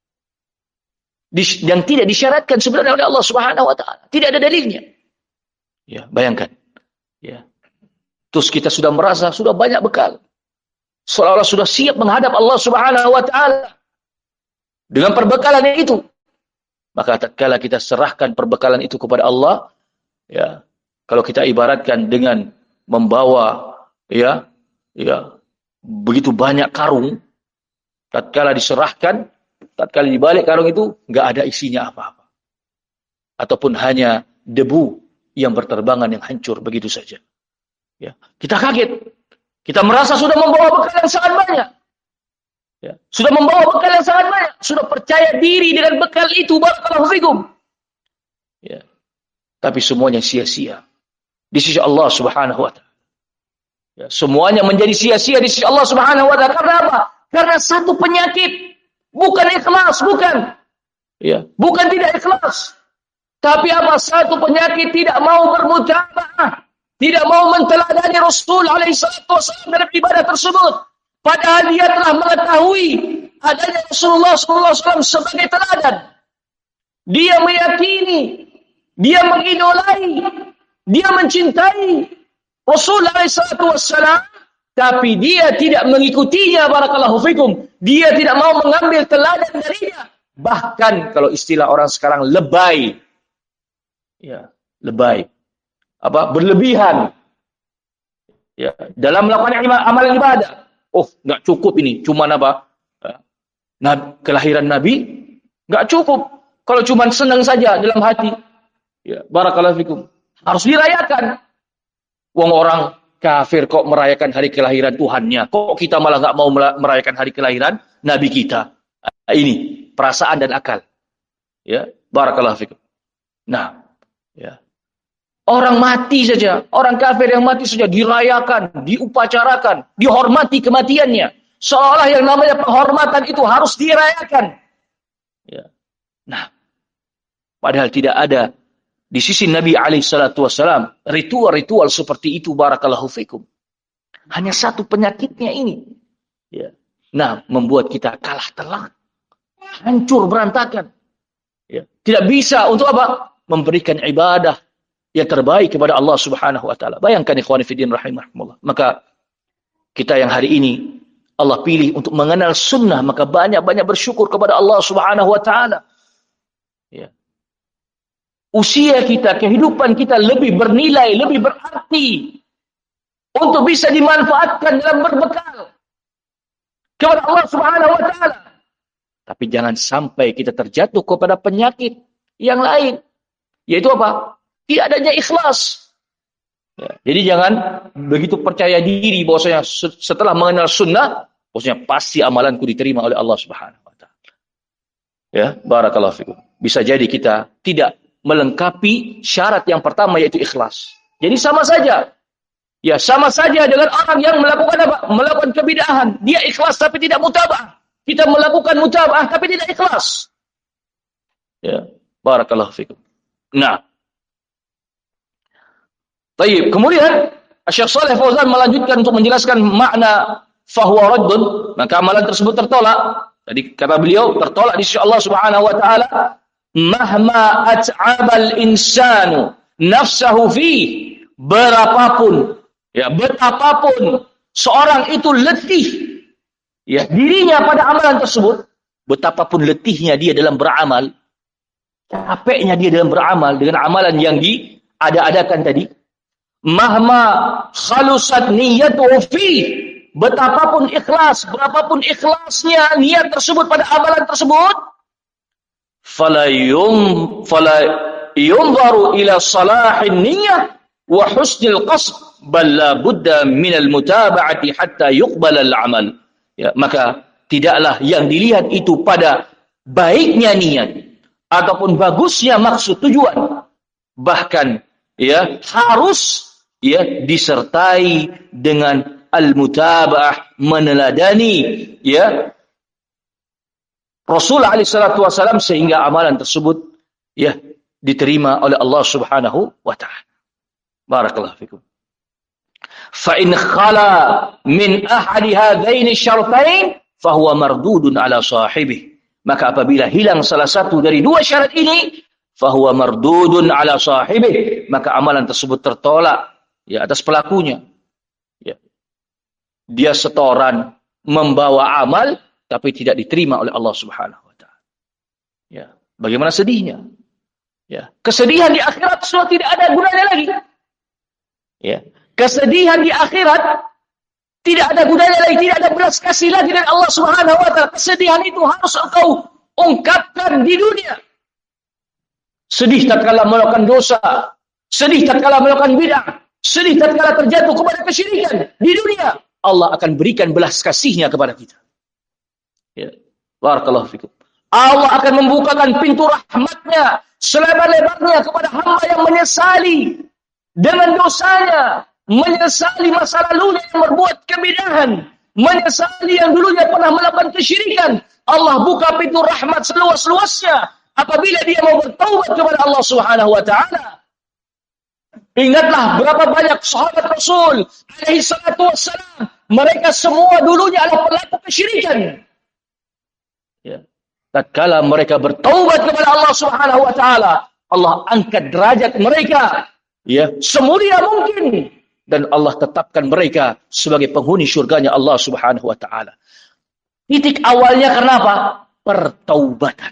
yang tidak disyaratkan sebenarnya oleh Allah Subhanahu wa taala. Tidak ada dalilnya. Ya, bayangkan. Ya. Terus kita sudah merasa sudah banyak bekal. Seolah-olah sudah siap menghadap Allah Subhanahu wa taala dengan perbekalan itu. Maka tatkala kita serahkan perbekalan itu kepada Allah, ya, kalau kita ibaratkan dengan membawa, ya, ya, begitu banyak karung, tatkala diserahkan, tatkala dibalik karung itu nggak ada isinya apa-apa, ataupun hanya debu yang berterbangan yang hancur begitu saja. Ya, kita kaget, kita merasa sudah membawa bekal yang sangat banyak, ya, sudah membawa bekal yang sangat banyak, sudah percaya diri dengan bekal itu, barakallahu fikum. Ya, tapi semuanya sia-sia di sisi Allah Subhanahu wa taala. Ya, semuanya menjadi sia-sia di sisi Allah Subhanahu wa taala. Karena apa? Karena satu penyakit, bukan ikhlas, bukan. Ya, bukan tidak ikhlas. Tapi apa? Satu penyakit tidak mau bermutaba'ah, tidak mau menteladani Rasul alaihi salatu wasallam dalam ibadah tersebut. Padahal dia telah mengetahui adanya Rasulullah sallallahu alaihi wasallam sebagai teladan. Dia meyakini, dia mengidolai, dia mencintai Rasul alaihi salatu wasallam, tapi dia tidak mengikutinya, barakallahu fikum. Dia tidak mau mengambil teladan darinya. Bahkan kalau istilah orang sekarang lebay. Ya, lebay. Apa? Berlebihan. Ya, dalam melakukan amalan ibadah. Oh, enggak cukup ini. Cuman apa? Nah, kelahiran Nabi enggak cukup. Kalau cuman senang saja dalam hati. Ya, barakallahu fikum. Harus dirayakan. Wong orang kafir kok merayakan hari kelahiran Tuhannya. Kok kita malah nggak mau merayakan hari kelahiran Nabi kita? Ini perasaan dan akal. Ya, barakallahu fikum. Nah, ya. Orang mati saja, orang kafir yang mati saja dirayakan, diupacarakan, dihormati kematiannya. Seolah yang namanya penghormatan itu harus dirayakan. Ya. Nah, Padahal tidak ada di sisi Nabi alaihi salatu wasallam ritual-ritual seperti itu, barakallahu fikum. Hanya satu penyakitnya ini. Ya. Nah, membuat kita kalah telak, hancur berantakan. Ya. Tidak bisa untuk apa? Memberikan ibadah yang terbaik kepada Allah Subhanahu wa taala. Bayangkan ikhwani fillah rahimahumullah. Maka kita yang hari ini Allah pilih untuk mengenal sunnah, maka banyak-banyak bersyukur kepada Allah Subhanahu wa taala. Ya. Usia kita, kehidupan kita lebih bernilai, lebih berarti untuk bisa dimanfaatkan dalam berbekal kepada Allah Subhanahu wa taala. Tapi jangan sampai kita terjatuh kepada penyakit yang lain, yaitu apa? Tidak adanya ikhlas. Ya, jadi jangan begitu percaya diri bahwasanya setelah mengenal sunnah, bahwasanya pasti amalanku diterima oleh Allah Subhanahu wa taala. Ya, barakallahu fikum. Bisa jadi kita tidak melengkapi syarat yang pertama, yaitu ikhlas. Jadi sama saja. Ya, sama saja dengan orang yang melakukan apa? Melakukan kebid'ahan. Dia ikhlas tapi tidak mutaba'ah. Kita melakukan mutaba'ah tapi tidak ikhlas. Ya, barakallahu fikum. Nah. Baik, kemudian Syekh Shalih Fauzan melanjutkan untuk menjelaskan makna fahuwa raddun, maka amalan tersebut tertolak. Tadi kata beliau tertolak di sisi Allah Subhanahu wa taala, mahma at'abal insanu nafsahu fi, berapapun ya, betapapun seorang itu letih ya dirinya pada amalan tersebut, betapapun letihnya dia dalam beramal, capeknya dia dalam beramal dengan amalan yang diada-adakan tadi, mahma khalusat niyatuhu fi, betapapun ikhlas, berapapun ikhlasnya niat tersebut pada amalan tersebut, fala yum fala yunzaru ila salahin niyyah wa husnil qasd bal la budda min al mutaba'ati hatta yuqbal al amal. Ya, maka tidaklah yang dilihat itu pada baiknya niat ataupun bagusnya maksud tujuan, bahkan ya harus ya disertai dengan al-mutaba'ah, meneladani ya Rasul alaihi salatu wasallam, sehingga amalan tersebut ya diterima oleh Allah Subhanahu wa taala. Barakallahu fikum. Fa in khala min ahadi hadaini syartain fa huwa mardudun ala sahibih. Maka apabila hilang salah satu dari dua syarat ini, fa huwa mardudun ala sahibih, maka amalan tersebut tertolak ya atas pelakunya. Ya. Dia setoran membawa amal tapi tidak diterima oleh Allah Subhanahu wa taala. Ya, bagaimana sedihnya? Ya, kesedihan di akhirat sudah tidak ada gunanya lagi. Ya, kesedihan di akhirat tidak ada gunanya lagi, tidak ada belas kasih lagi dari Allah Subhanahu wa taala. Kesedihan itu harus engkau ungkapkan di dunia. Sedih tatkala melakukan dosa, sedih tatkala melakukan bid'ah, sedih tatkala terjatuh kepada kesyirikan di dunia. Allah akan berikan belas kasihnya kepada kita. Ya, barakallahu fikum. Allah akan membukakan pintu rahmatnya selebar-lebarnya kepada hamba yang menyesali dengan dosanya, menyesali masa lalunya yang berbuat kebid'ahan, menyesali yang dulunya pernah melakukan kesyirikan. Allah buka pintu rahmat seluas-luasnya apabila dia mau bertaubat kepada Allah Subhanahu wa taala. Ingatlah berapa banyak sahabat Rasul alaihi salatu wassalam, mereka semua dulunya adalah pelaku kesyirikan. Ya. Tatkala mereka bertaubat kepada Allah Subhanahu wa taala, Allah angkat derajat mereka ya semulia mungkin, dan Allah tetapkan mereka sebagai penghuni syurganya Allah Subhanahu wa taala. Titik awalnya kenapa? Pertaubatan.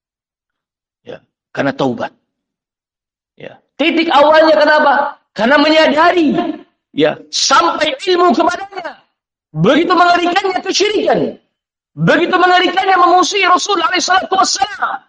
Ya, karena taubat. Ya. Titik awalnya kenapa? Karena menyadari ya sampai ilmu kepadanya. Begitu mengerikannya kesyirikan. Begitu mengerikannya memusuhi Rasul alaihi salatu wassalam.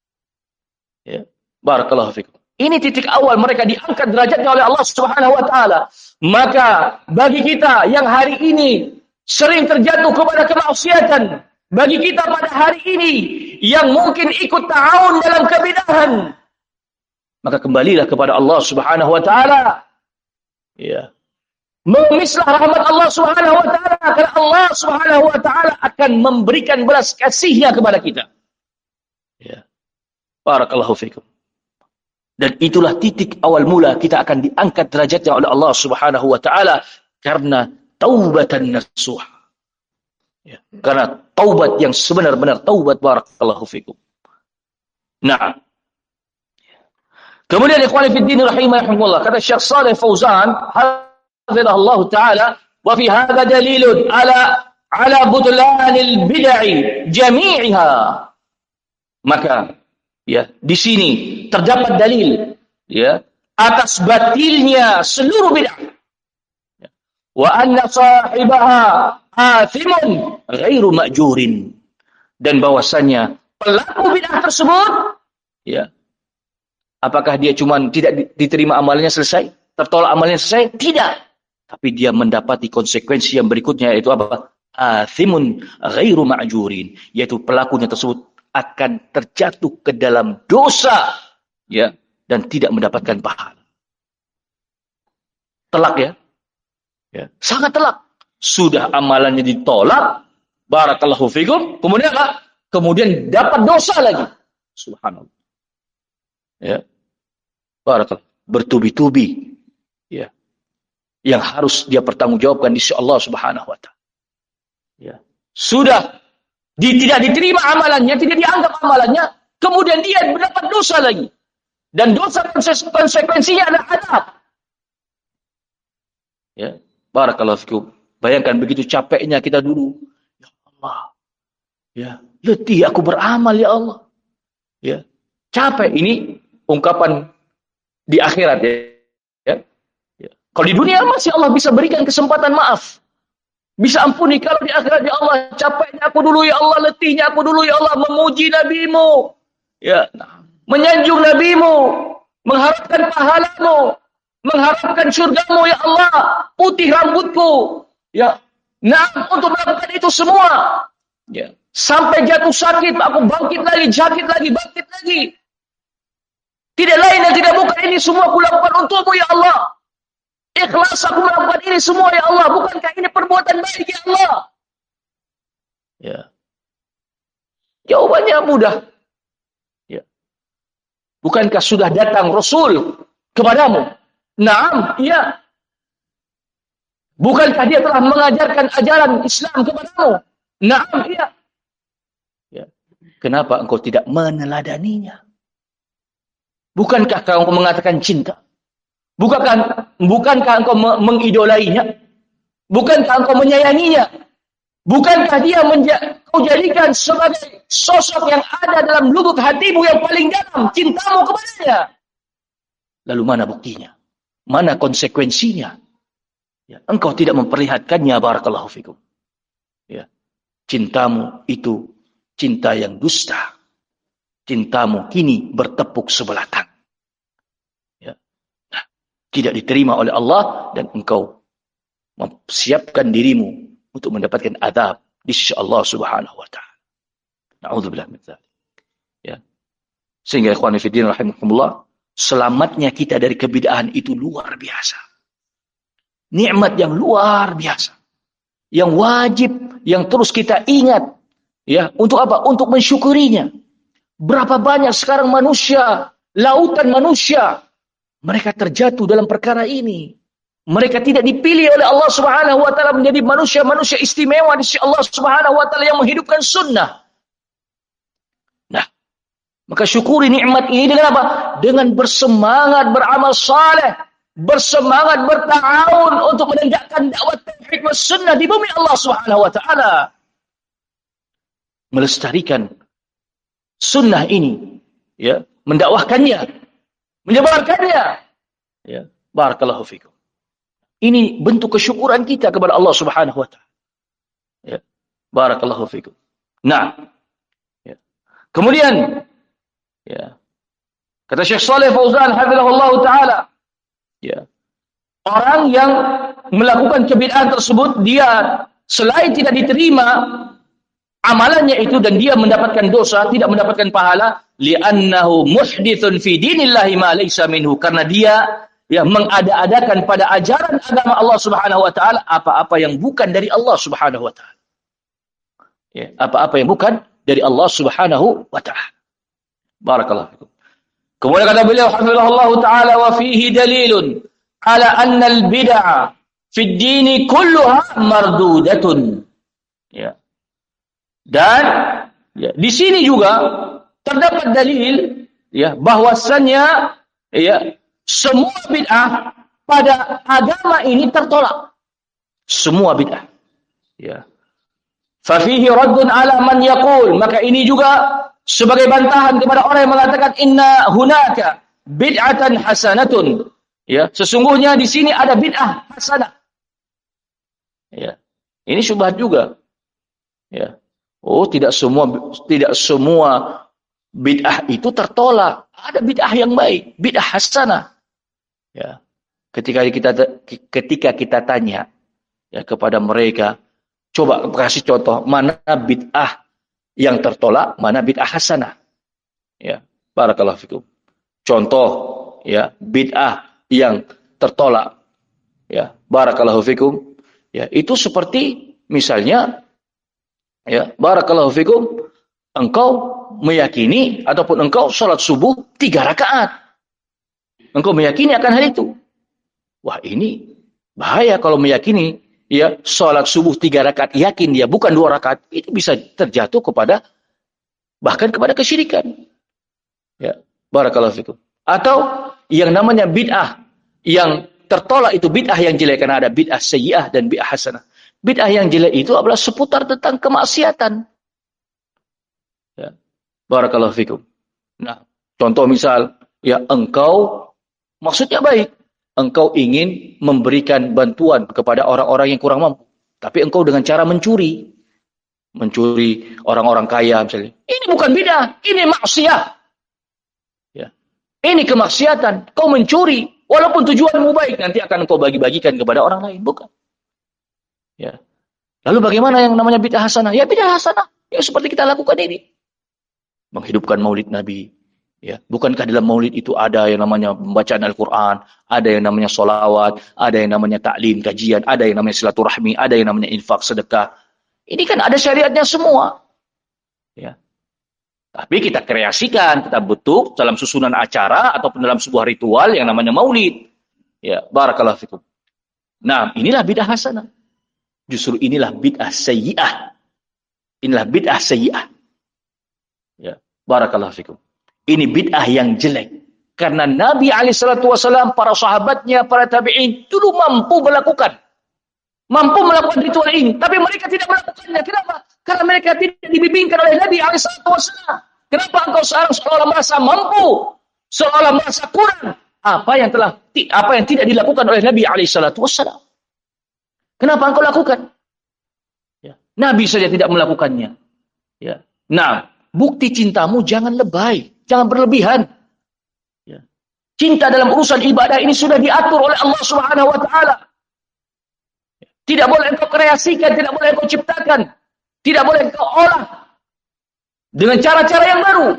Ya, barakallahu fikum. Ini titik awal mereka diangkat derajatnya oleh Allah Subhanahu wa taala. Maka bagi kita yang hari ini sering terjatuh kepada kemaksiatan, bagi kita pada hari ini yang mungkin ikut ta'awun dalam kebid'ahan, maka kembalilah kepada Allah Subhanahu wa taala. Ya. Mengemislah rahmat Allah Subhanahu wa taala, karena Allah Subhanahu wa taala akan memberikan belas kasihnya kepada kita. Ya. Barakallahu fikum. Dan itulah titik awal mula kita akan diangkat derajatnya oleh Allah Subhanahu wa taala karena taubatan nasuha. Ya, karena taubat yang sebenar-benar taubat, barakallahu fikum. Nah, kemudian ikhwani fi din rahimahumullah, kata Syekh Shalih Fauzan hafizahullah taala, wa fi hadza dalilun ala ala butlanil bid'ah jami'iha. Maka ya, di sini terdapat dalil ya atas batilnya seluruh bid'ah. Wa anna sahibaha athimun ghairu ma'jurin, dan bahwasanya pelaku bid'ah tersebut ya, apakah dia cuma tidak diterima amalnya selesai, tertolak amalnya selesai? Tidak. Tapi dia mendapati konsekuensi yang berikutnya, yaitu apa? Athimun ghairu ma'jurin, yaitu pelakunya tersebut akan terjatuh ke dalam dosa ya, dan tidak mendapatkan pahala. Telak ya. Ya, sangat telak. Sudah amalannya ditolak, barakallahu fikum, kemudian apa? Kemudian dapat dosa lagi. Subhanallah. Ya. Barakallahu, bertubi-tubi ya, yang harus dia pertanggungjawabkan di sisi Allah Subhanahu wa taala. Ya. Sudah Di, tidak diterima amalannya, tidak dianggap amalannya, kemudian dia mendapat dosa lagi. Dan dosa konsekuensinya adalah adab. Ya, barakallahu fikum. Bayangkan begitu capeknya kita dulu. Ya Allah. Ya, letih aku beramal ya Allah. Ya, capek. Ini ungkapan di akhirat ya. Ya. Ya. Kalau di dunia masih Allah bisa berikan kesempatan maaf. Bisa ampuni. Kalau di akhirat, ya Allah, capeknya aku dulu, ya Allah, letihnya aku dulu, ya Allah, memuji nabimu, ya, menyanjung nabimu, mengharapkan pahalamu, mengharapkan surgamu, ya Allah, putih rambutku, ya, nah, untuk melakukan itu semua, ya, sampai jatuh sakit, aku bangkit lagi, sakit lagi, bangkit lagi. Tidak lain dan tidak bukan, ini semua aku lakukan untukmu, ya Allah. Ikhlas aku melakukan ini semua, ya Allah. Bukankah ini perbuatan baik, ya Allah? Ya. Jawabannya mudah. Ya. Bukankah sudah datang Rasul kepadamu? Naam, iya. Bukankah dia telah mengajarkan ajaran Islam kepadamu? Naam, iya. Ya. Kenapa engkau tidak meneladaninya? Bukankah engkau mengatakan cinta? Bukankah, bukankah engkau mengidolainya? Bukankah engkau menyayanginya? Bukankah dia menja- kau jadikan sebagai sosok yang ada dalam lubuk hatimu yang paling dalam, cintamu kepadanya? Lalu mana buktinya? Mana konsekuensinya? Ya, engkau tidak memperlihatkannya, barakallahu fikum. Ya, cintamu itu cinta yang dusta. Cintamu kini bertepuk sebelah tangan. Tidak diterima oleh Allah, dan engkau mempersiapkan dirimu untuk mendapatkan azab di sisi Allah Subhanahu wa taala. Na'udzubillah min dzalik. Ya. Sehingga ikhwani fi din rahimakumullah, selamatnya kita dari kebid'ahan itu luar biasa. Nikmat yang luar biasa. Yang wajib, yang terus kita ingat, ya, untuk apa? Untuk mensyukurinya. Berapa banyak sekarang manusia, lautan manusia, mereka terjatuh dalam perkara ini. Mereka tidak dipilih oleh Allah Subhanahu wa taala menjadi manusia-manusia istimewa di sisi Allah Subhanahu wa taala yang menghidupkan sunnah. Nah, maka syukuri nikmat ini dengan apa? Dengan bersemangat beramal saleh, bersemangat bertahun untuk menegakkan dakwah tauhid was sunnah di bumi Allah Subhanahu wa taala. Melestarikan sunnah ini, ya, mendakwahkannya, menyebarkannya. Ya, barakallahu fikum. Ini bentuk kesyukuran kita kepada Allah Subhanahu wa taala. Ya, barakallahu fikum. Nah, ya. Kemudian, ya, kata Syekh Shalih Fauzan hafizahullah taala, ya, orang yang melakukan kebid'ahan tersebut, dia selain tidak diterima amalannya itu dan dia mendapatkan dosa, tidak mendapatkan pahala, li'annahu muhdithun fi dinillahi ma laysa minhu, karena dia, ya, mengada-adakan pada ajaran agama Allah Subhanahu wa taala apa-apa yang bukan dari Allah Subhanahu wa taala. Ya, apa-apa yang bukan dari Allah Subhanahu wa taala. Barakallahu fikum. Kemudian kata beliau hafizahullah taala wa fihi dalilun ala anna al-bid'ah fi ad-din kulluha mardudatun. Ya. Dan ya, di sini juga terdapat dalil ya bahwasannya ya semua bid'ah pada agama ini tertolak. Semua bid'ah. Ya. Fa fihi raddun ala man yaqul, maka ini juga sebagai bantahan kepada orang yang mengatakan inna hunaka bid'atan hasanatun. Ya, sesungguhnya di sini ada bid'ah hasanah. Ya. Ini syubhat juga. Ya. Oh, tidak semua tidak semua bid'ah itu tertolak. Ada bid'ah yang baik, bid'ah hasanah. Ya. Ketika kita ketika kita tanya ya kepada mereka, coba kasih contoh mana bid'ah yang tertolak, mana bid'ah hasanah. Ya, barakallahu fikum. Contoh ya, bid'ah yang tertolak. Ya, barakallahu fikum. Ya, itu seperti misalnya ya, barakallahu fikum, engkau meyakini ataupun engkau salat subuh tiga rakaat. Engkau meyakini akan hal itu. Wah, ini bahaya kalau meyakini ya salat subuh tiga rakaat, yakin dia bukan dua rakaat, itu bisa terjatuh kepada bahkan kepada kesyirikan. Ya, barakallahu fikum. Atau yang namanya bid'ah yang tertolak itu bid'ah yang jelek, karena ada bid'ah sayyi'ah dan bid'ah hasanah. Bid'ah yang jelek itu adalah seputar tentang kemaksiatan. Ya, barakallahu fikum. Nah, contoh misal ya engkau maksudnya baik. Engkau ingin memberikan bantuan kepada orang-orang yang kurang mampu. Tapi engkau dengan cara mencuri. Mencuri orang-orang kaya misalnya. Ini bukan bid'ah, ini maksiat. Ya. Ini kemaksiatan. Kau mencuri, walaupun tujuanmu baik, nanti akan engkau bagi-bagikan kepada orang lain. Bukan. Ya. Lalu bagaimana yang namanya bid'ah hasanah? Ya bid'ah hasanah. Ya seperti kita lakukan ini. Menghidupkan maulid Nabi. Ya, bukankah dalam maulid itu ada yang namanya pembacaan Al-Quran, ada yang namanya solawat, ada yang namanya taklim, kajian, ada yang namanya silaturahmi, ada yang namanya infak, sedekah. Ini kan ada syariatnya semua. Ya. Tapi kita kreasikan, kita bentuk dalam susunan acara ataupun dalam sebuah ritual yang namanya maulid. Ya, barakallahu fikum. Nah, inilah bid'ah hasanah. Justru inilah bid'ah sayyi'ah. Inilah bid'ah sayyi'ah. Ya, barakallahu fikum. Ini bid'ah yang jelek. Karena Nabi alaihi salatu wasallam, para sahabatnya, para tabi'in, dulu mampu melakukan. Mampu melakukan ritual ini. Tapi mereka tidak melakukannya. Kenapa? Karena mereka tidak dibimbingkan oleh Nabi alaihi salatu wasallam. Kenapa engkau sekarang seolah merasa mampu? Seolah merasa kurang. Apa yang telah, apa yang tidak dilakukan oleh Nabi alaihi salatu wasallam. Kenapa engkau lakukan? Ya. Nabi saja tidak melakukannya. Ya. Nah, bukti cintamu jangan lebay. Jangan berlebihan. Ya. Cinta dalam urusan ibadah ini sudah diatur oleh Allah Subhanahu wa taala. Tidak boleh engkau kreasikan, tidak boleh engkau ciptakan, tidak boleh engkau olah dengan cara-cara yang baru.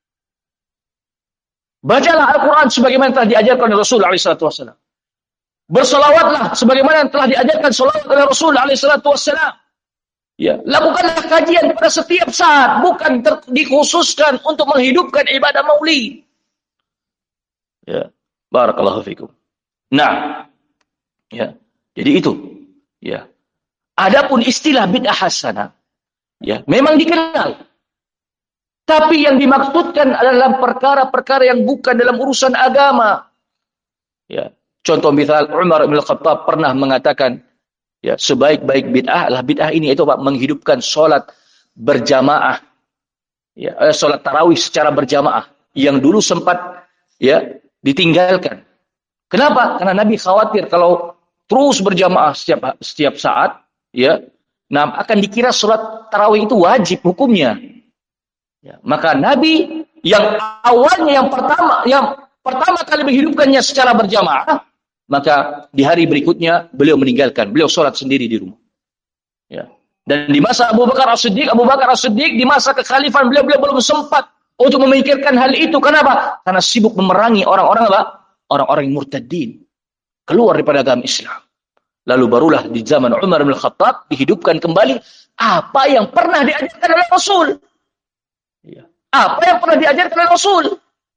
Bacalah Al-Quran sebagaimana telah diajarkan oleh Rasul alaihi salatu wasallam. Bersolawatlah sebagaimana telah diajarkan solawat oleh Rasul alaihi salatu wasallam. Ya, lakukanlah kajian pada setiap saat, bukan ter- dikhususkan untuk menghidupkan ibadah maulid. Ya, barakallahu fikum. Nah, ya, jadi itu. Ya. Adapun istilah bid'ah hasanah, ya, memang dikenal. Tapi yang dimaksudkan adalah perkara-perkara yang bukan dalam urusan agama. Ya, contoh misal Umar bin Khattab pernah mengatakan, ya, sebaik-baik bid'ah adalah bid'ah ini, itu Pak, menghidupkan sholat berjamaah. Ya, eh, sholat tarawih secara berjamaah yang dulu sempat ya ditinggalkan. Kenapa? Karena Nabi khawatir kalau terus berjamaah setiap setiap saat, ya, nah akan dikira sholat tarawih itu wajib hukumnya. Ya, maka Nabi yang awalnya yang pertama yang pertama kali menghidupkannya secara berjamaah, maka di hari berikutnya beliau meninggalkan, beliau sholat sendiri di rumah. Ya. Dan di masa Abu Bakar As-Siddiq, Abu Bakar As-Siddiq di masa kekhalifan beliau, beliau belum sempat untuk memikirkan hal itu. Kenapa? Karena sibuk memerangi orang-orang apa? Orang-orang yang murtadin, keluar daripada agama Islam. Lalu barulah di zaman Umar bin Khattab dihidupkan kembali apa yang pernah diajarkan oleh Rasul. Ya. Apa yang pernah diajarkan oleh Rasul.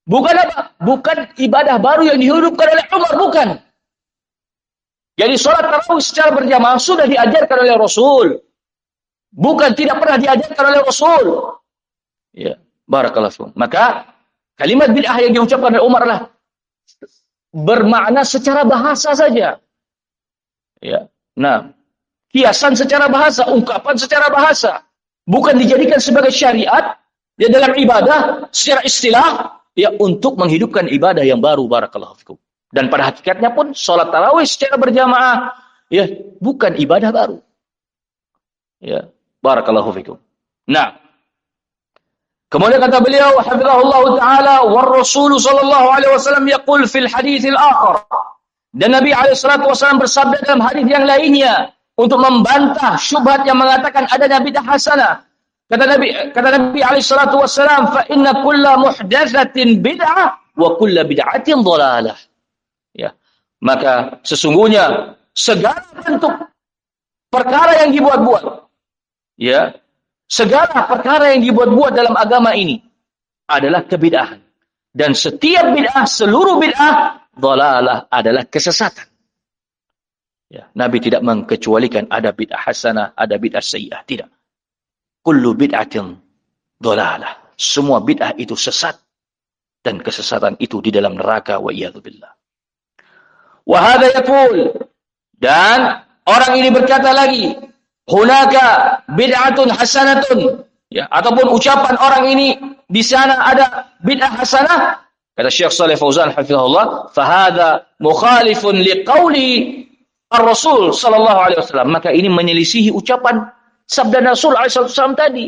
Bukan apa? Bukan ibadah baru yang dihidupkan oleh Umar, bukan. Jadi sholat tarawih secara berjamaah sudah diajarkan oleh Rasul. Bukan tidak pernah diajarkan oleh Rasul. Ya, barakallahu fikum. Maka kalimat bid'ah yang diucapkan oleh Umar adalah bermakna secara bahasa saja. Ya. Nah, kiasan secara bahasa, ungkapan secara bahasa, bukan dijadikan sebagai syariat ya dalam ibadah secara istilah ya untuk menghidupkan ibadah yang baru, barakallahu fikum. Dan pada hakikatnya pun salat tarawih secara berjamaah ya bukan ibadah baru. Ya, barakallahu fikum. Nah, kemudian kata beliau hafizahullah taala war rasul sallallahu alaihi wasallam yaqul fil hadits al-akhar. Dan Nabi alaihi salatu wasallam bersabda dalam hadis yang lainnya untuk membantah syubhat yang mengatakan adanya bid'ah hasanah. Kata Nabi kata Nabi alaihi salatu wasallam fa inna kulla muhdatsatin bid'ah wa kulla bid'atin dhalalah. Ya. Maka sesungguhnya segala bentuk perkara yang dibuat-buat ya, segala perkara yang dibuat-buat dalam agama ini adalah kebid'ahan. Dan setiap bid'ah, seluruh bid'ah dhalalah adalah kesesatan. Ya, Nabi tidak mengkecualikan ada bid'ah hasanah, ada bid'ah sayyi'ah, tidak. Kullu bid'atin dhalalah. Semua bid'ah itu sesat dan kesesatan itu di dalam neraka wa iyadzubillah. Wa hadza yaqul, dan orang ini berkata lagi, hunaka bid'atun hasanatun, ya, ataupun ucapan orang ini di sana ada bid'ah hasanah. Kata Syekh Shalih Fauzan hafizahullah, fa hadza mukhalifun liqauli ar-Rasul sallallahu alaihi wasallam. Maka ini menyelisihi ucapan sabda Rasul alaihi wasallam tadi.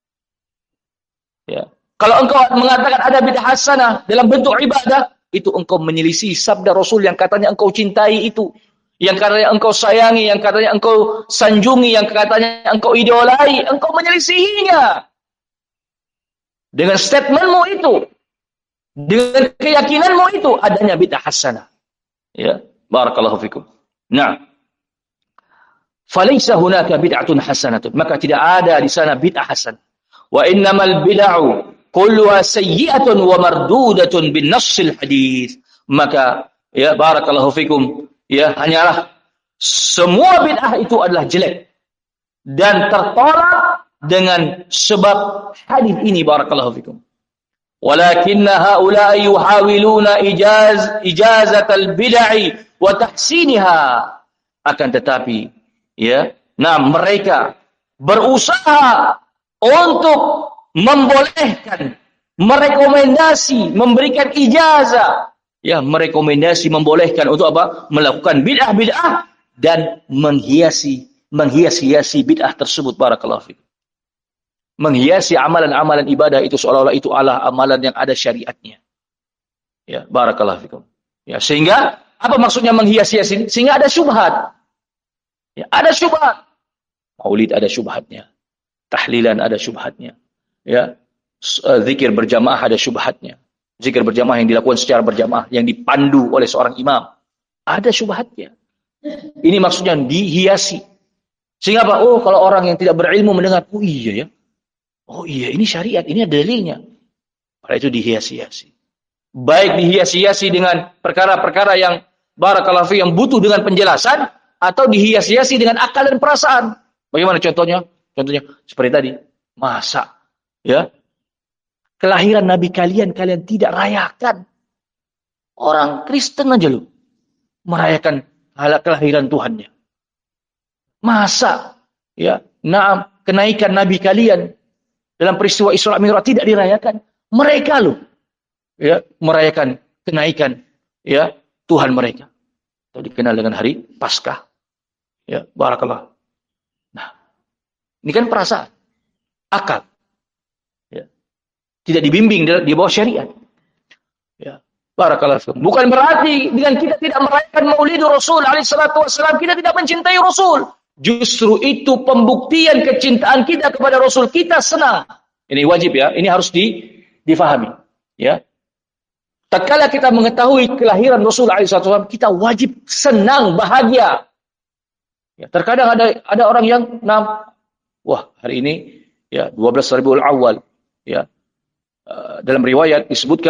Ya. Kalau engkau mengatakan ada bid'ah hasanah dalam bentuk ibadah, itu engkau menyelisih sabda Rasul yang katanya engkau cintai itu, yang katanya engkau sayangi, yang katanya engkau sanjungi, yang katanya engkau idolai, engkau menyelisihinya. Dengan statementmu itu, dengan keyakinanmu itu adanya bid'ah hasanah. Ya, barakallahu fikum. Nah, falaysa hunaka bid'atun hasanatun, maka tidak ada di sana bid'ah hasanah. Wa innamal bid'u kulluha sayyi'atun wa mardudatun bin nassil hadis. Maka ya barakallahu fikum, ya hanyalah semua bid'ah itu adalah jelek dan tertolak dengan sebab hadis ini, barakallahu fikum. Walakinna haula'i yuhawiluna ijaz ijazatal bid'i wa tahsiniha. Akan tetapi ya, nah mereka berusaha untuk membolehkan, merekomendasi, memberikan ijazah, ya, merekomendasi, membolehkan untuk apa? Melakukan bid'ah-bid'ah dan menghiasi, menghias-hiasi bid'ah tersebut, barakallahu fikum. Menghiasi amalan-amalan ibadah itu seolah-olah itu adalah amalan yang ada syariatnya. Ya, barakallahu fikum. Ya, sehingga apa maksudnya menghias-hiasi? Sehingga ada syubhat. Ya, ada syubhat. Maulid ada syubhatnya. Tahlilan ada syubhatnya. Ya, zikir berjamaah ada syubhatnya. Zikir berjamaah yang dilakukan secara berjamaah, yang dipandu oleh seorang imam, ada syubhatnya. Ini maksudnya dihiasi. Sehingga apa? Oh, kalau orang yang tidak berilmu mendengar, oh iya ya. Oh iya, ini syariat, ini ada dalilnya. Pada itu dihiasi-hiasi. Baik dihiasi-hiasi dengan perkara-perkara yang barakallahu fi yang butuh dengan penjelasan, atau dihiasi-hiasi dengan akal dan perasaan. Bagaimana contohnya? Contohnya seperti tadi. Masa ya, kelahiran Nabi kalian, kalian tidak rayakan. Orang Kristen aja loh merayakan hal kelahiran Tuhannya. Masa ya, naam, kenaikan Nabi kalian dalam peristiwa Isra Mi'raj tidak dirayakan. Mereka loh ya merayakan kenaikan ya Tuhan mereka. Atau dikenal dengan hari Paskah. Ya, barakallah. Nah, ini kan perasaan, akal. Ya. Tidak dibimbing di bawah syariat. Ya, barakallah. Bukan berarti dengan kita tidak merayakan Maulid Rasul alaihi salatu wasallam kita tidak mencintai Rasul. Justru itu pembuktian kecintaan kita kepada Rasul. Kita senang. Ini wajib ya, ini harus di, difahami. Ya. Tatkala kita mengetahui kelahiran Rasul alaihi salatu wasallam, kita wajib senang, bahagia. Ya, terkadang ada ada orang yang nam, wah hari ini ya dua belas Rabiul Awal ya, uh, dalam riwayat disebutkan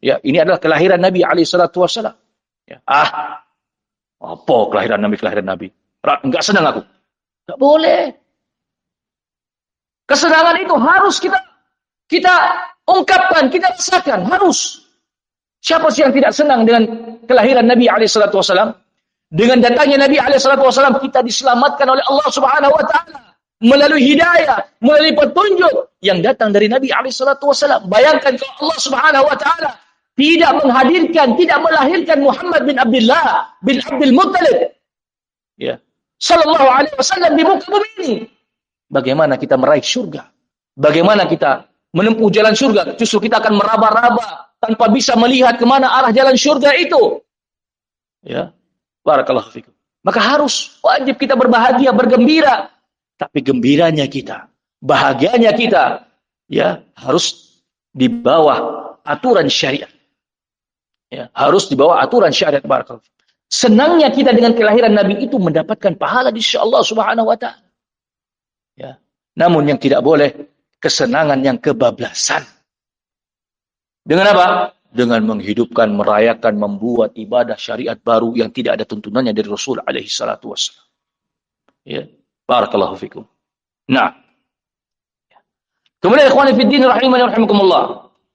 Ya, ini adalah kelahiran Nabi alaihi salatu wasallam. Ya. Ah, apa kelahiran Nabi, kelahiran Nabi? Enggak senang aku. Enggak boleh. Kesenangan itu harus kita kita ungkapkan, kita rasakan, harus. Siapa sih yang tidak senang dengan kelahiran Nabi alaihi salatu wasallam? Dengan datangnya Nabi alaihi salatu wasallam kita diselamatkan oleh Allah Subhanahu wa taala melalui hidayah, melalui petunjuk yang datang dari Nabi alaihi salatu wasallam. Bayangkan kalau Allah Subhanahu wa taala tidak menghadirkan, tidak melahirkan Muhammad bin Abdullah bin Abdul Muttalib, ya, sallallahu alaihi wasallam di muka bumi ini. Bagaimana kita meraih surga? Bagaimana kita menempuh jalan surga? Justru kita akan meraba-raba tanpa bisa melihat kemana arah jalan surga itu. Ya, barakallahu fikum. Maka harus wajib kita berbahagia, bergembira. Tapi gembiranya kita, bahagianya kita, ya, harus di bawah aturan syariat. Ya, harus di bawah aturan syariat. Barakallahu. Senangnya kita dengan kelahiran Nabi itu mendapatkan pahala di sisi Allah Subhanahu wa taala. Ya. Namun yang tidak boleh kesenangan yang kebablasan. Dengan apa? Dengan menghidupkan, merayakan, membuat ibadah syariat baru yang tidak ada tuntunannya dari Rasul alaihi salatu wassalam. Ya, barakallahu fikum. Nah. Kemudian ikhwani fi din rahimani rahimakumullah.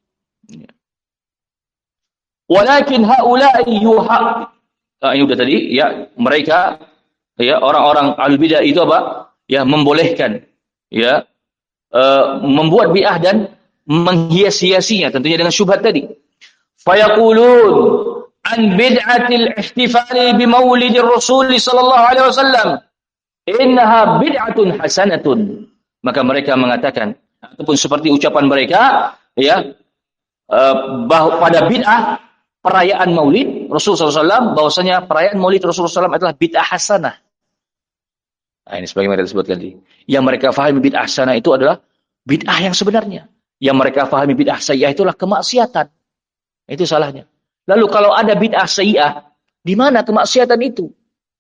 Walakin haula'i yuha. Ah, ini udah tadi, ya, mereka, ya, orang-orang al-bidah itu apa? Ya, membolehkan, ya, uh, membuat bid'ah dan menghias-hiasinya, tentunya dengan syubhat tadi. Fayaqulun an bid'atil ihtifali bi maulidir Rasul sallallahu alaihi wasallam innaha bid'atun hasanatun. Maka mereka mengatakan, ataupun seperti ucapan mereka, ya, uh, bahwa pada bid'ah perayaan Maulid Rasulullah sallallahu alaihi wasallam, bahwasanya perayaan Maulid Rasulullah sallallahu alaihi wasallam adalah bid'ah hasanah. Nah, ini sebagaimana disebutkan tadi. Yang mereka fahami bid'ah hasanah itu adalah bid'ah yang sebenarnya. Yang mereka fahami bid'ah sayyi'ah itulah kemaksiatan. Itu salahnya. Lalu kalau ada bid'ah sayyi'ah, di mana kemaksiatan itu?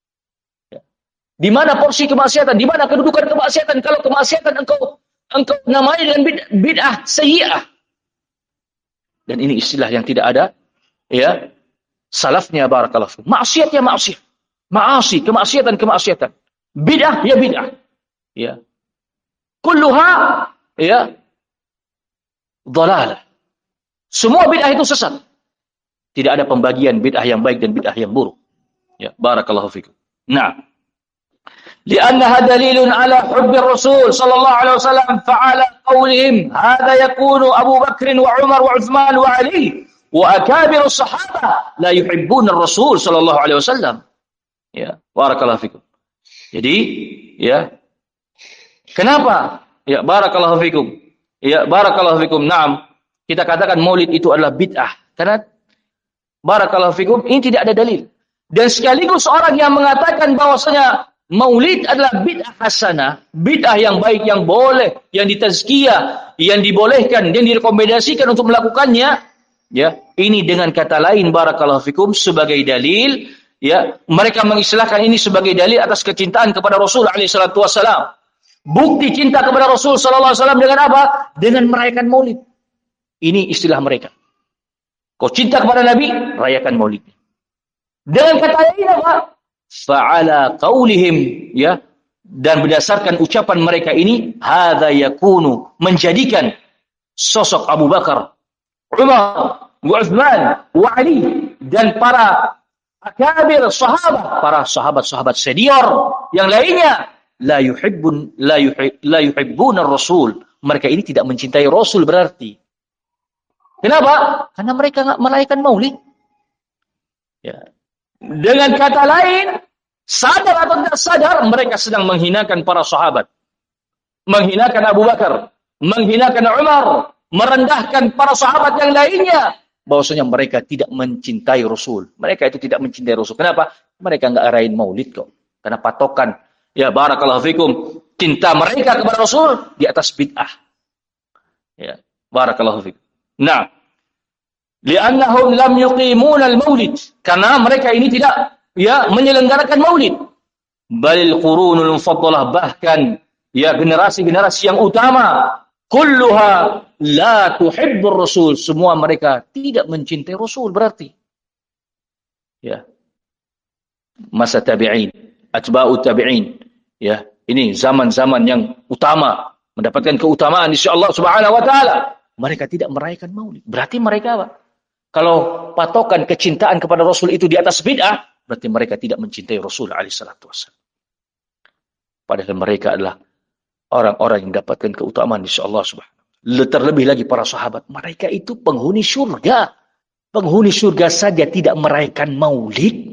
Di mana porsi kemaksiatan? Di mana kedudukan kemaksiatan? Kalau kemaksiatan engkau engkau namai dengan bid'ah sayyi'ah. Dan ini istilah yang tidak ada, ya, salafnya barakallahu. Maksiat ya maksiat. Maasi, kemaksiatan, kemaksiatan. Bid'ah ya bid'ah. Ya. Kulluha, ya, dhalalah. Semua bid'ah itu sesat. Tidak ada pembagian bid'ah yang baik dan bid'ah yang buruk. Ya, barakallahu fikum. Nah, li'annaha dalilun ala hubbi Rasul sallallahu alaihi wasallam fa'ala qawlihim hadha yakunu Abu Bakr wa Umar wa Uthman wa Ali wa akabir as-sahabah la yuhibbuna ar-Rasul sallallahu alaihi wasallam. Ya, barakallahu fikum. Jadi, ya, kenapa? Ya, barakallahu fikum. Ya, barakallahu fikum. Naam, kita katakan Maulid itu adalah bid'ah. Karena barakallahu fikum, ini tidak ada dalil. Dan sekaligus orang yang mengatakan bahwasanya Maulid adalah bid'ah hasanah, bid'ah yang baik, yang boleh, yang ditazkiyah, yang dibolehkan, yang direkomendasikan untuk melakukannya, ya, ini dengan kata lain barakallahu fikum sebagai dalil. Ya, mereka mengistilahkan ini sebagai dalil atas kecintaan kepada Rasul alaihi salatu wasallam. Bukti cinta kepada Rasul sallallahu alaihi wasallam dengan apa? Dengan merayakan Maulid. Ini istilah mereka. Kau cinta kepada Nabi, rayakan Maulid. Dengan kata lain apa? Fa'ala qaulihim, ya, dan berdasarkan ucapan mereka ini, hadza yakunu, menjadikan sosok Abu Bakar, Umar, Utsman, wa Ali dan para akabir sahabat, para sahabat-sahabat senior yang lainnya, la yuhibbun la yuhib la yuhibbuna ar-rasul. Mereka ini tidak mencintai Rasul berarti. Kenapa? Karena mereka enggak merayakan Maulid. Ya. Dengan kata lain, sadar atau tidak sadar, mereka sedang menghinakan para sahabat. Menghinakan Abu Bakar, menghinakan Umar, merendahkan para sahabat yang lainnya. Bahwasanya mereka tidak mencintai Rasul. Mereka itu tidak mencintai Rasul. Kenapa? Mereka enggak arahin Maulid kok. Karena patokan, ya barakallahu fikum, cinta mereka kepada Rasul di atas bid'ah. Ya, barakallahu fikum. Nah, li'annahum lam yuqimuna al-maulid. Karena mereka ini tidak, ya, menyelenggarakan Maulid. Balil qurunul mufaddalah, bahkan, ya, generasi-generasi yang utama, kulluha la tuhibbur rasul, semua mereka tidak mencintai Rasul berarti. Ya. Masa tabi'in, atba'ut tabi'in. Ya, ini zaman-zaman yang utama, mendapatkan keutamaan insyaallah Subhanahu wa taala. Mereka tidak merayakan Maulid. Berarti mereka apa? Kalau patokan kecintaan kepada Rasul itu di atas bid'ah, berarti mereka tidak mencintai Rasul alaihi salatu wasallam. Padahal mereka adalah orang-orang yang mendapatkan keutamaan insyaallah Subhanahu. Terlebih lagi para sahabat, mereka itu penghuni surga. Penghuni surga saja tidak merayakan Maulid.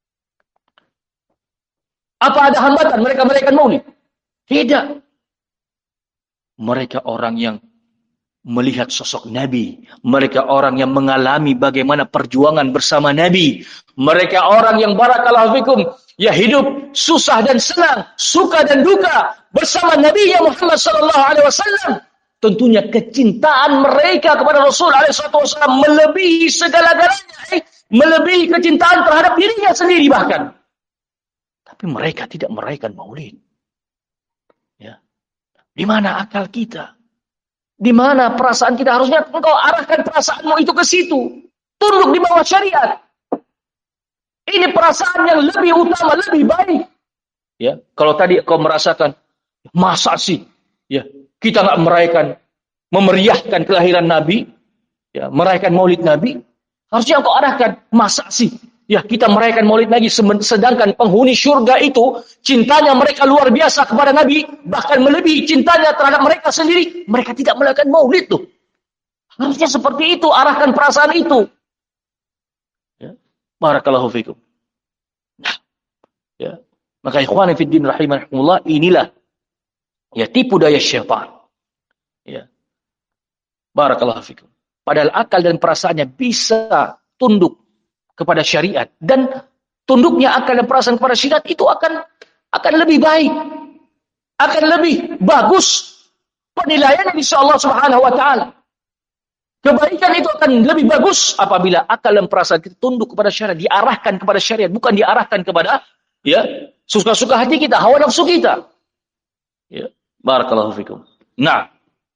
Apa ada hambatan mereka merayakan Maulid? Tidak. Mereka orang yang melihat sosok Nabi. Mereka orang yang mengalami bagaimana perjuangan bersama Nabi. Mereka orang yang barakallahu fikum, ya hidup susah dan senang, suka dan duka bersama Nabi Muhammad sallallahu alaihi wasallam. Tentunya kecintaan mereka kepada Rasul alaihi wasallam melebihi segala-galanya, melebihi kecintaan terhadap dirinya sendiri bahkan. Tapi mereka tidak merayakan Maulid. Ya. Di mana akal kita? Di mana perasaan kita? Harusnya engkau arahkan perasaanmu itu ke situ. Tunduk di bawah syariat. Ini perasaan yang lebih utama, lebih baik. Ya, kalau tadi kau merasakan, masa sih? Ya, kita nggak merayakan, memeriahkan kelahiran Nabi, ya, merayakan Maulid Nabi. Harusnya engkau arahkan, masa sih? Ya, kita merayakan Maulid lagi, sedangkan penghuni surga itu cintanya mereka luar biasa kepada Nabi, bahkan melebihi cintanya terhadap mereka sendiri. Mereka tidak merayakan Maulid tuh. Harusnya seperti itu, arahkan perasaan itu. Ya. Barakallahu fikum. Nah, ya. Maka ikhwani fid din rahimahumullah, inilah ya tipu daya syaitan. Ya. Barakallahu fikum. Padahal akal dan perasaannya bisa tunduk kepada syariat, dan tunduknya akal dan perasaan kepada syariat itu akan akan lebih baik, akan lebih bagus penilaian insyaallah Subhanahu wa taala. Kebaikan itu akan lebih bagus apabila akal dan perasaan kita tunduk kepada syariat, diarahkan kepada syariat, bukan diarahkan kepada ya suka-suka hati kita, hawa nafsu kita. Ya, barakallahu fikum. Nah,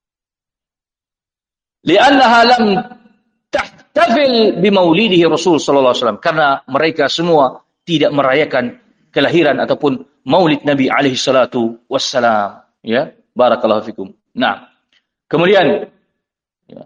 li'annaha lam tahtafil bimaulidihi Rasul sallallahu alaihi wasallam, karena mereka semua tidak merayakan kelahiran ataupun maulid Nabi alaihi salatu wassalam. Ya, barakallahu fikum. Nah, kemudian ya,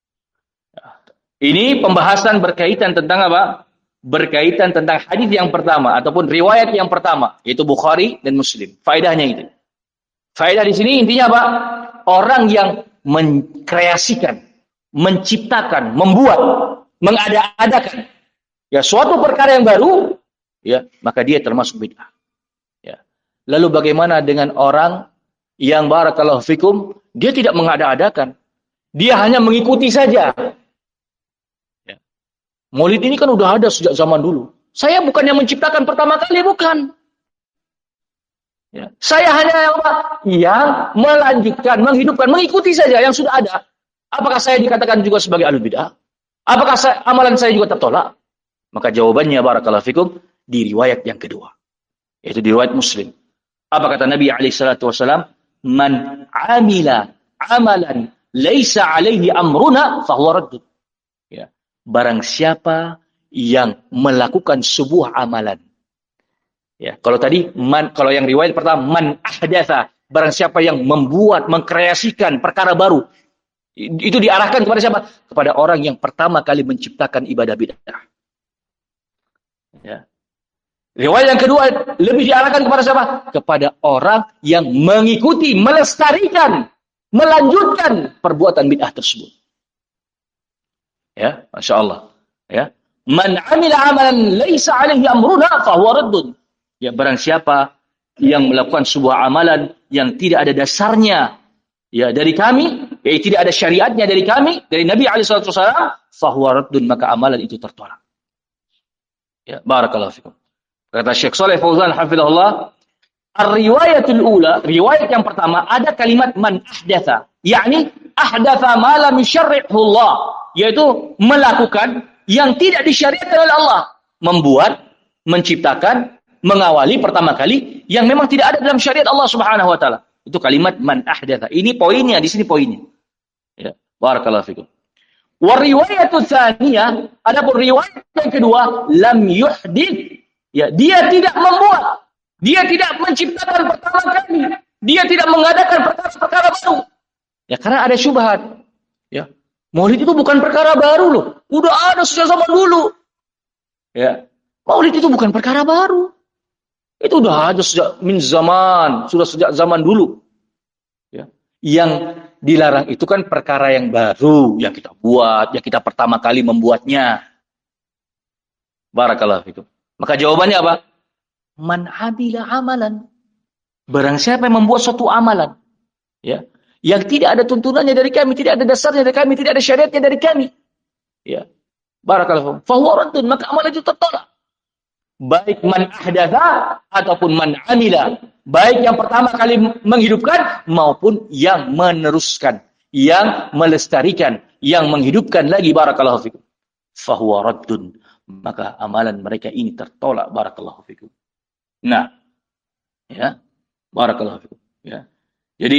ini pembahasan berkaitan tentang apa? Berkaitan tentang hadis yang pertama ataupun riwayat yang pertama, yaitu Bukhari dan Muslim. Faedahnya itu. Faedah di sini intinya apa? Orang yang mengkreasikan, menciptakan, membuat, mengada-adakan ya suatu perkara yang baru, ya, maka dia termasuk bid'ah. Ya. Lalu bagaimana dengan orang yang barakallahu fikum, dia tidak mengada-adakan. Dia hanya mengikuti saja. Ya. Maulid ini kan udah ada sejak zaman dulu. Saya bukan yang menciptakan pertama kali, bukan. Ya. Saya hanya yang apa? Yang melanjutkan, menghidupkan, mengikuti saja yang sudah ada. Apakah saya dikatakan juga sebagai ahlul bid'ah? Apakah saya, amalan saya juga tertolak? Maka jawabannya barakallahu fikum di riwayat yang kedua, yaitu di riwayat Muslim. Apa kata Nabi alaihi salatu wasallam? Man amila amalan laisa alaihi amruna fahuwa raddud. Ya. Barang siapa yang melakukan sebuah amalan. Ya, kalau tadi man, kalau yang riwayat pertama man ahdatsa, barang siapa yang membuat, mengkreasikan perkara baru. Itu diarahkan kepada siapa? Kepada orang yang pertama kali menciptakan ibadah bid'ah. Ya. Riwayat yang kedua lebih diarahkan kepada siapa? Kepada orang yang mengikuti, melestarikan, melanjutkan perbuatan bid'ah tersebut. Ya, Masya Allah. Ya. Man amila amalan laisa alaihi amruna fahuwa raddun. Ya, barang siapa yang melakukan sebuah amalan yang tidak ada dasarnya ya dari kami, ya tidak ada syariatnya dari kami, dari Nabi alaihi salatu wasallam, fahuwa raddun, maka amalan itu tertolak. Ya, barakallahu fikum. Kata Syekh Shalih Fauzan hafizahullah, ar-riwayatul ula, riwayat yang pertama ada kalimat man ahdatsa, yakni ahdatsa ma lam yusyarri'hu Allah, yaitu melakukan yang tidak disyariatkan oleh Allah, membuat, menciptakan, mengawali pertama kali yang memang tidak ada dalam syariat Allah Subhanahu wa taala. Itu kalimat man ahdatsa. Ini poinnya, di sini poinnya. Ya. Barakallahu fikum. Wa riwayatu tsaniyah, adapun riwayat yang kedua, lam yuhdits. Ya, dia tidak membuat, dia tidak menciptakan pertama kali, dia tidak mengadakan perkara-perkara baru. Ya, karena ada syubhat. Ya. Maulid itu bukan perkara baru loh. Udah ada sejak zaman dulu. Ya. Maulid itu bukan perkara baru. Itu udah ada sejak min zaman, sudah sejak zaman dulu. Ya. Yang dilarang itu kan perkara yang baru, yang kita buat, yang kita pertama kali membuatnya. Barakallahu fikum. Maka jawabannya apa? Man amila amalan. Barang siapa yang membuat suatu amalan, ya, yang tidak ada tuntunannya dari kami, tidak ada dasarnya dari kami, tidak ada syariatnya dari kami, ya, barakallahu, fahuwa raddun, maka amalan itu tertolak. Baik man ahdatha ataupun man amila, baik yang pertama kali menghidupkan maupun yang meneruskan, yang melestarikan, yang menghidupkan lagi, barakallahu fikum, fahuwa raddun, maka amalan mereka ini tertolak, barakallahu fikum. Nah, ya, barakallahu fikum, ya. Jadi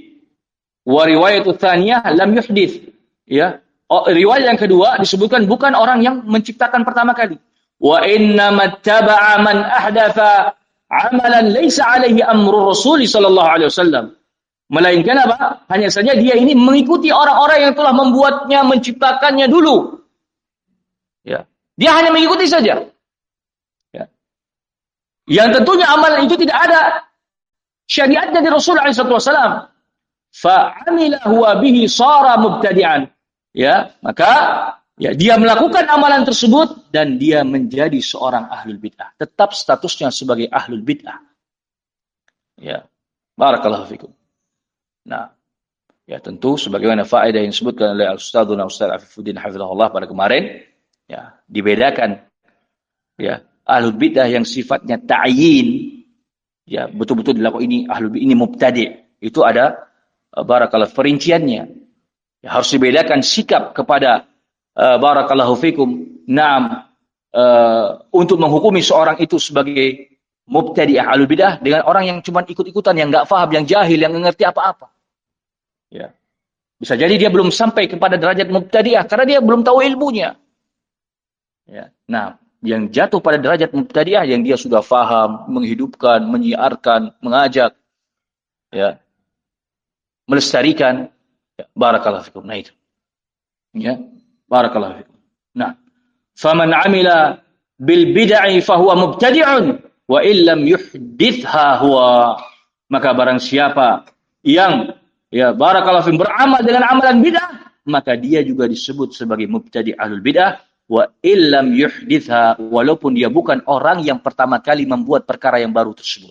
wa riwayatu tsaniyah lam yuhdits, ya. Oh, riwayat yang kedua disebutkan bukan orang yang menciptakan pertama kali. Wa innama taba'a man ahdatsa amalan laisa alaihi amru Rasul sallallahu alaihi wasallam. Melainkan apa? Hanya saja dia ini mengikuti orang-orang yang telah membuatnya, menciptakannya dulu. Ya. Dia hanya mengikuti saja. Ya. Yang tentunya amalan itu tidak ada syariatnya dari Rasulullah shallallahu alaihi wasallam. Fa'amila huwa bihi sara mubtadi'an. Ya, maka ya dia melakukan amalan tersebut dan dia menjadi seorang ahlul bid'ah. Tetap statusnya sebagai ahlul bid'ah. Ya. Barakallahu fikum. Nah, ya tentu sebagaimana faedah yang disebutkan oleh Al-Ustadzuna Ustaz Afifuddin hafizahullah pada kemarin, ya, dibedakan ya ahlul bid'ah yang sifatnya ta'yin, ya betul-betul dilakukan ini ahlul bid'ah ini mubtadi', itu ada uh, barakallahu perinciannya. Ya, harus dibedakan sikap kepada uh, barakallahu fikum, na'am, uh, untuk menghukumi seorang itu sebagai mubtadi'ah ahlul bid'ah dengan orang yang cuma ikut-ikutan, yang enggak paham, yang jahil, yang enggak ngerti apa-apa. Ya. Bisa jadi dia belum sampai kepada derajat mubtadi'ah karena dia belum tahu ilmunya. Ya. Nah, yang jatuh pada derajat mubtadi'ah yang dia sudah faham, menghidupkan, menyiarkan, mengajak, ya, melestarikan, ya, barakallahu fikum. Nah itu. Ya, barakallahu fikum. Nah, faman 'amila bil bid'ah fa huwa mubtadi'un wa illam yuhdithha huwa. Maka barang siapa yang ya barakallahu fikum beramal dengan amalan bid'ah, maka dia juga disebut sebagai mubtadi' ahlul bid'ah. Wa illam yuhditha, walaupun dia bukan orang yang pertama kali membuat perkara yang baru tersebut.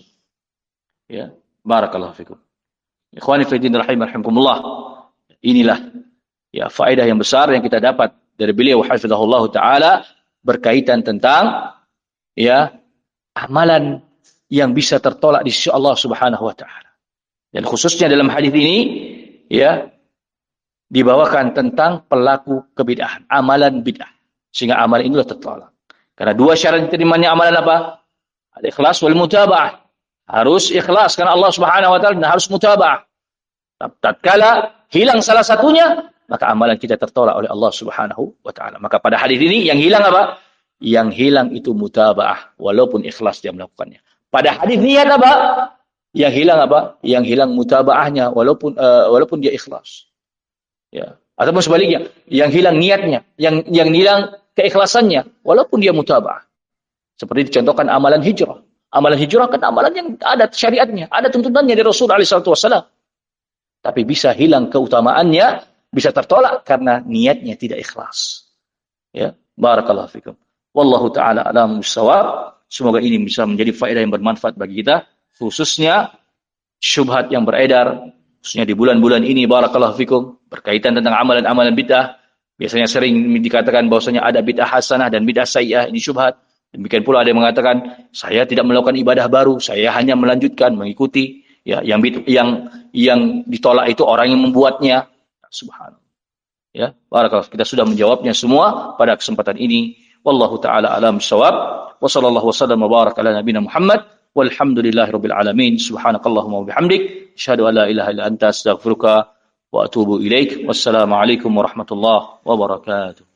Ya, barakallahu fikum. Ikhwani fi din rahimakumullah. Inilah ya faedah yang besar yang kita dapat dari beliau hafizahullah taala berkaitan tentang ya amalan yang bisa tertolak di sisi Allah Subhanahu wa taala. Dan khususnya dalam hadis ini ya dibawakan tentang pelaku kebid'ahan, amalan bid'ah. Sehingga amalan ini adalah tertolak. Karena dua syarat diterimanya amalan apa? Al-ikhlas wal mutaba'ah. Harus ikhlas karena Allah Subhanahu wa taala, dan harus mutaba'ah. Tatkala hilang salah satunya, maka amalan kita tertolak oleh Allah Subhanahu wa taala. Maka pada hadis ini yang hilang apa? Yang hilang itu mutaba'ah, walaupun ikhlas dia melakukannya. Pada hadis niat apa? Yang hilang apa? Yang hilang mutaba'ahnya walaupun uh, walaupun dia ikhlas. Ya. Ataupun sebaliknya, yang hilang niatnya, yang yang hilang keikhlasannya, walaupun dia mutaba'ah. Seperti dicontohkan amalan hijrah. Amalan hijrah kan amalan yang ada syariatnya, ada tuntunannya dari Rasulullah shallallahu alaihi wasallam. Tapi bisa hilang keutamaannya, bisa tertolak karena niatnya tidak ikhlas. Ya, barakallahu fikum. Wallahu taala a'lam bissawab. Semoga ini bisa menjadi faedah yang bermanfaat bagi kita, khususnya syubhat yang beredar, khususnya di bulan-bulan ini, barakallahu fikum, berkaitan tentang amalan-amalan bid'ah. Biasanya sering dikatakan bahwasanya ada bid'ah hasanah dan bid'ah sayyi'ah, ini syubhat. Demikian pula ada yang mengatakan, saya tidak melakukan ibadah baru, saya hanya melanjutkan, mengikuti. Ya, yang yang yang ditolak itu orang yang membuatnya. Subhanallah. Ya, barakallahu. Kita sudah menjawabnya semua pada kesempatan ini. Wallahu taala alam bissawab. Wa sallallahu wasallam wa baraka ala nabiyina Muhammad. Walhamdulillahirabbil alamin. Subhanakallahumma wa bihamdik, asyhadu an la ilaha illa anta, astaghfiruka wa atubu ilaik. Wassalamu alaikum warahmatullahi wabarakatuh.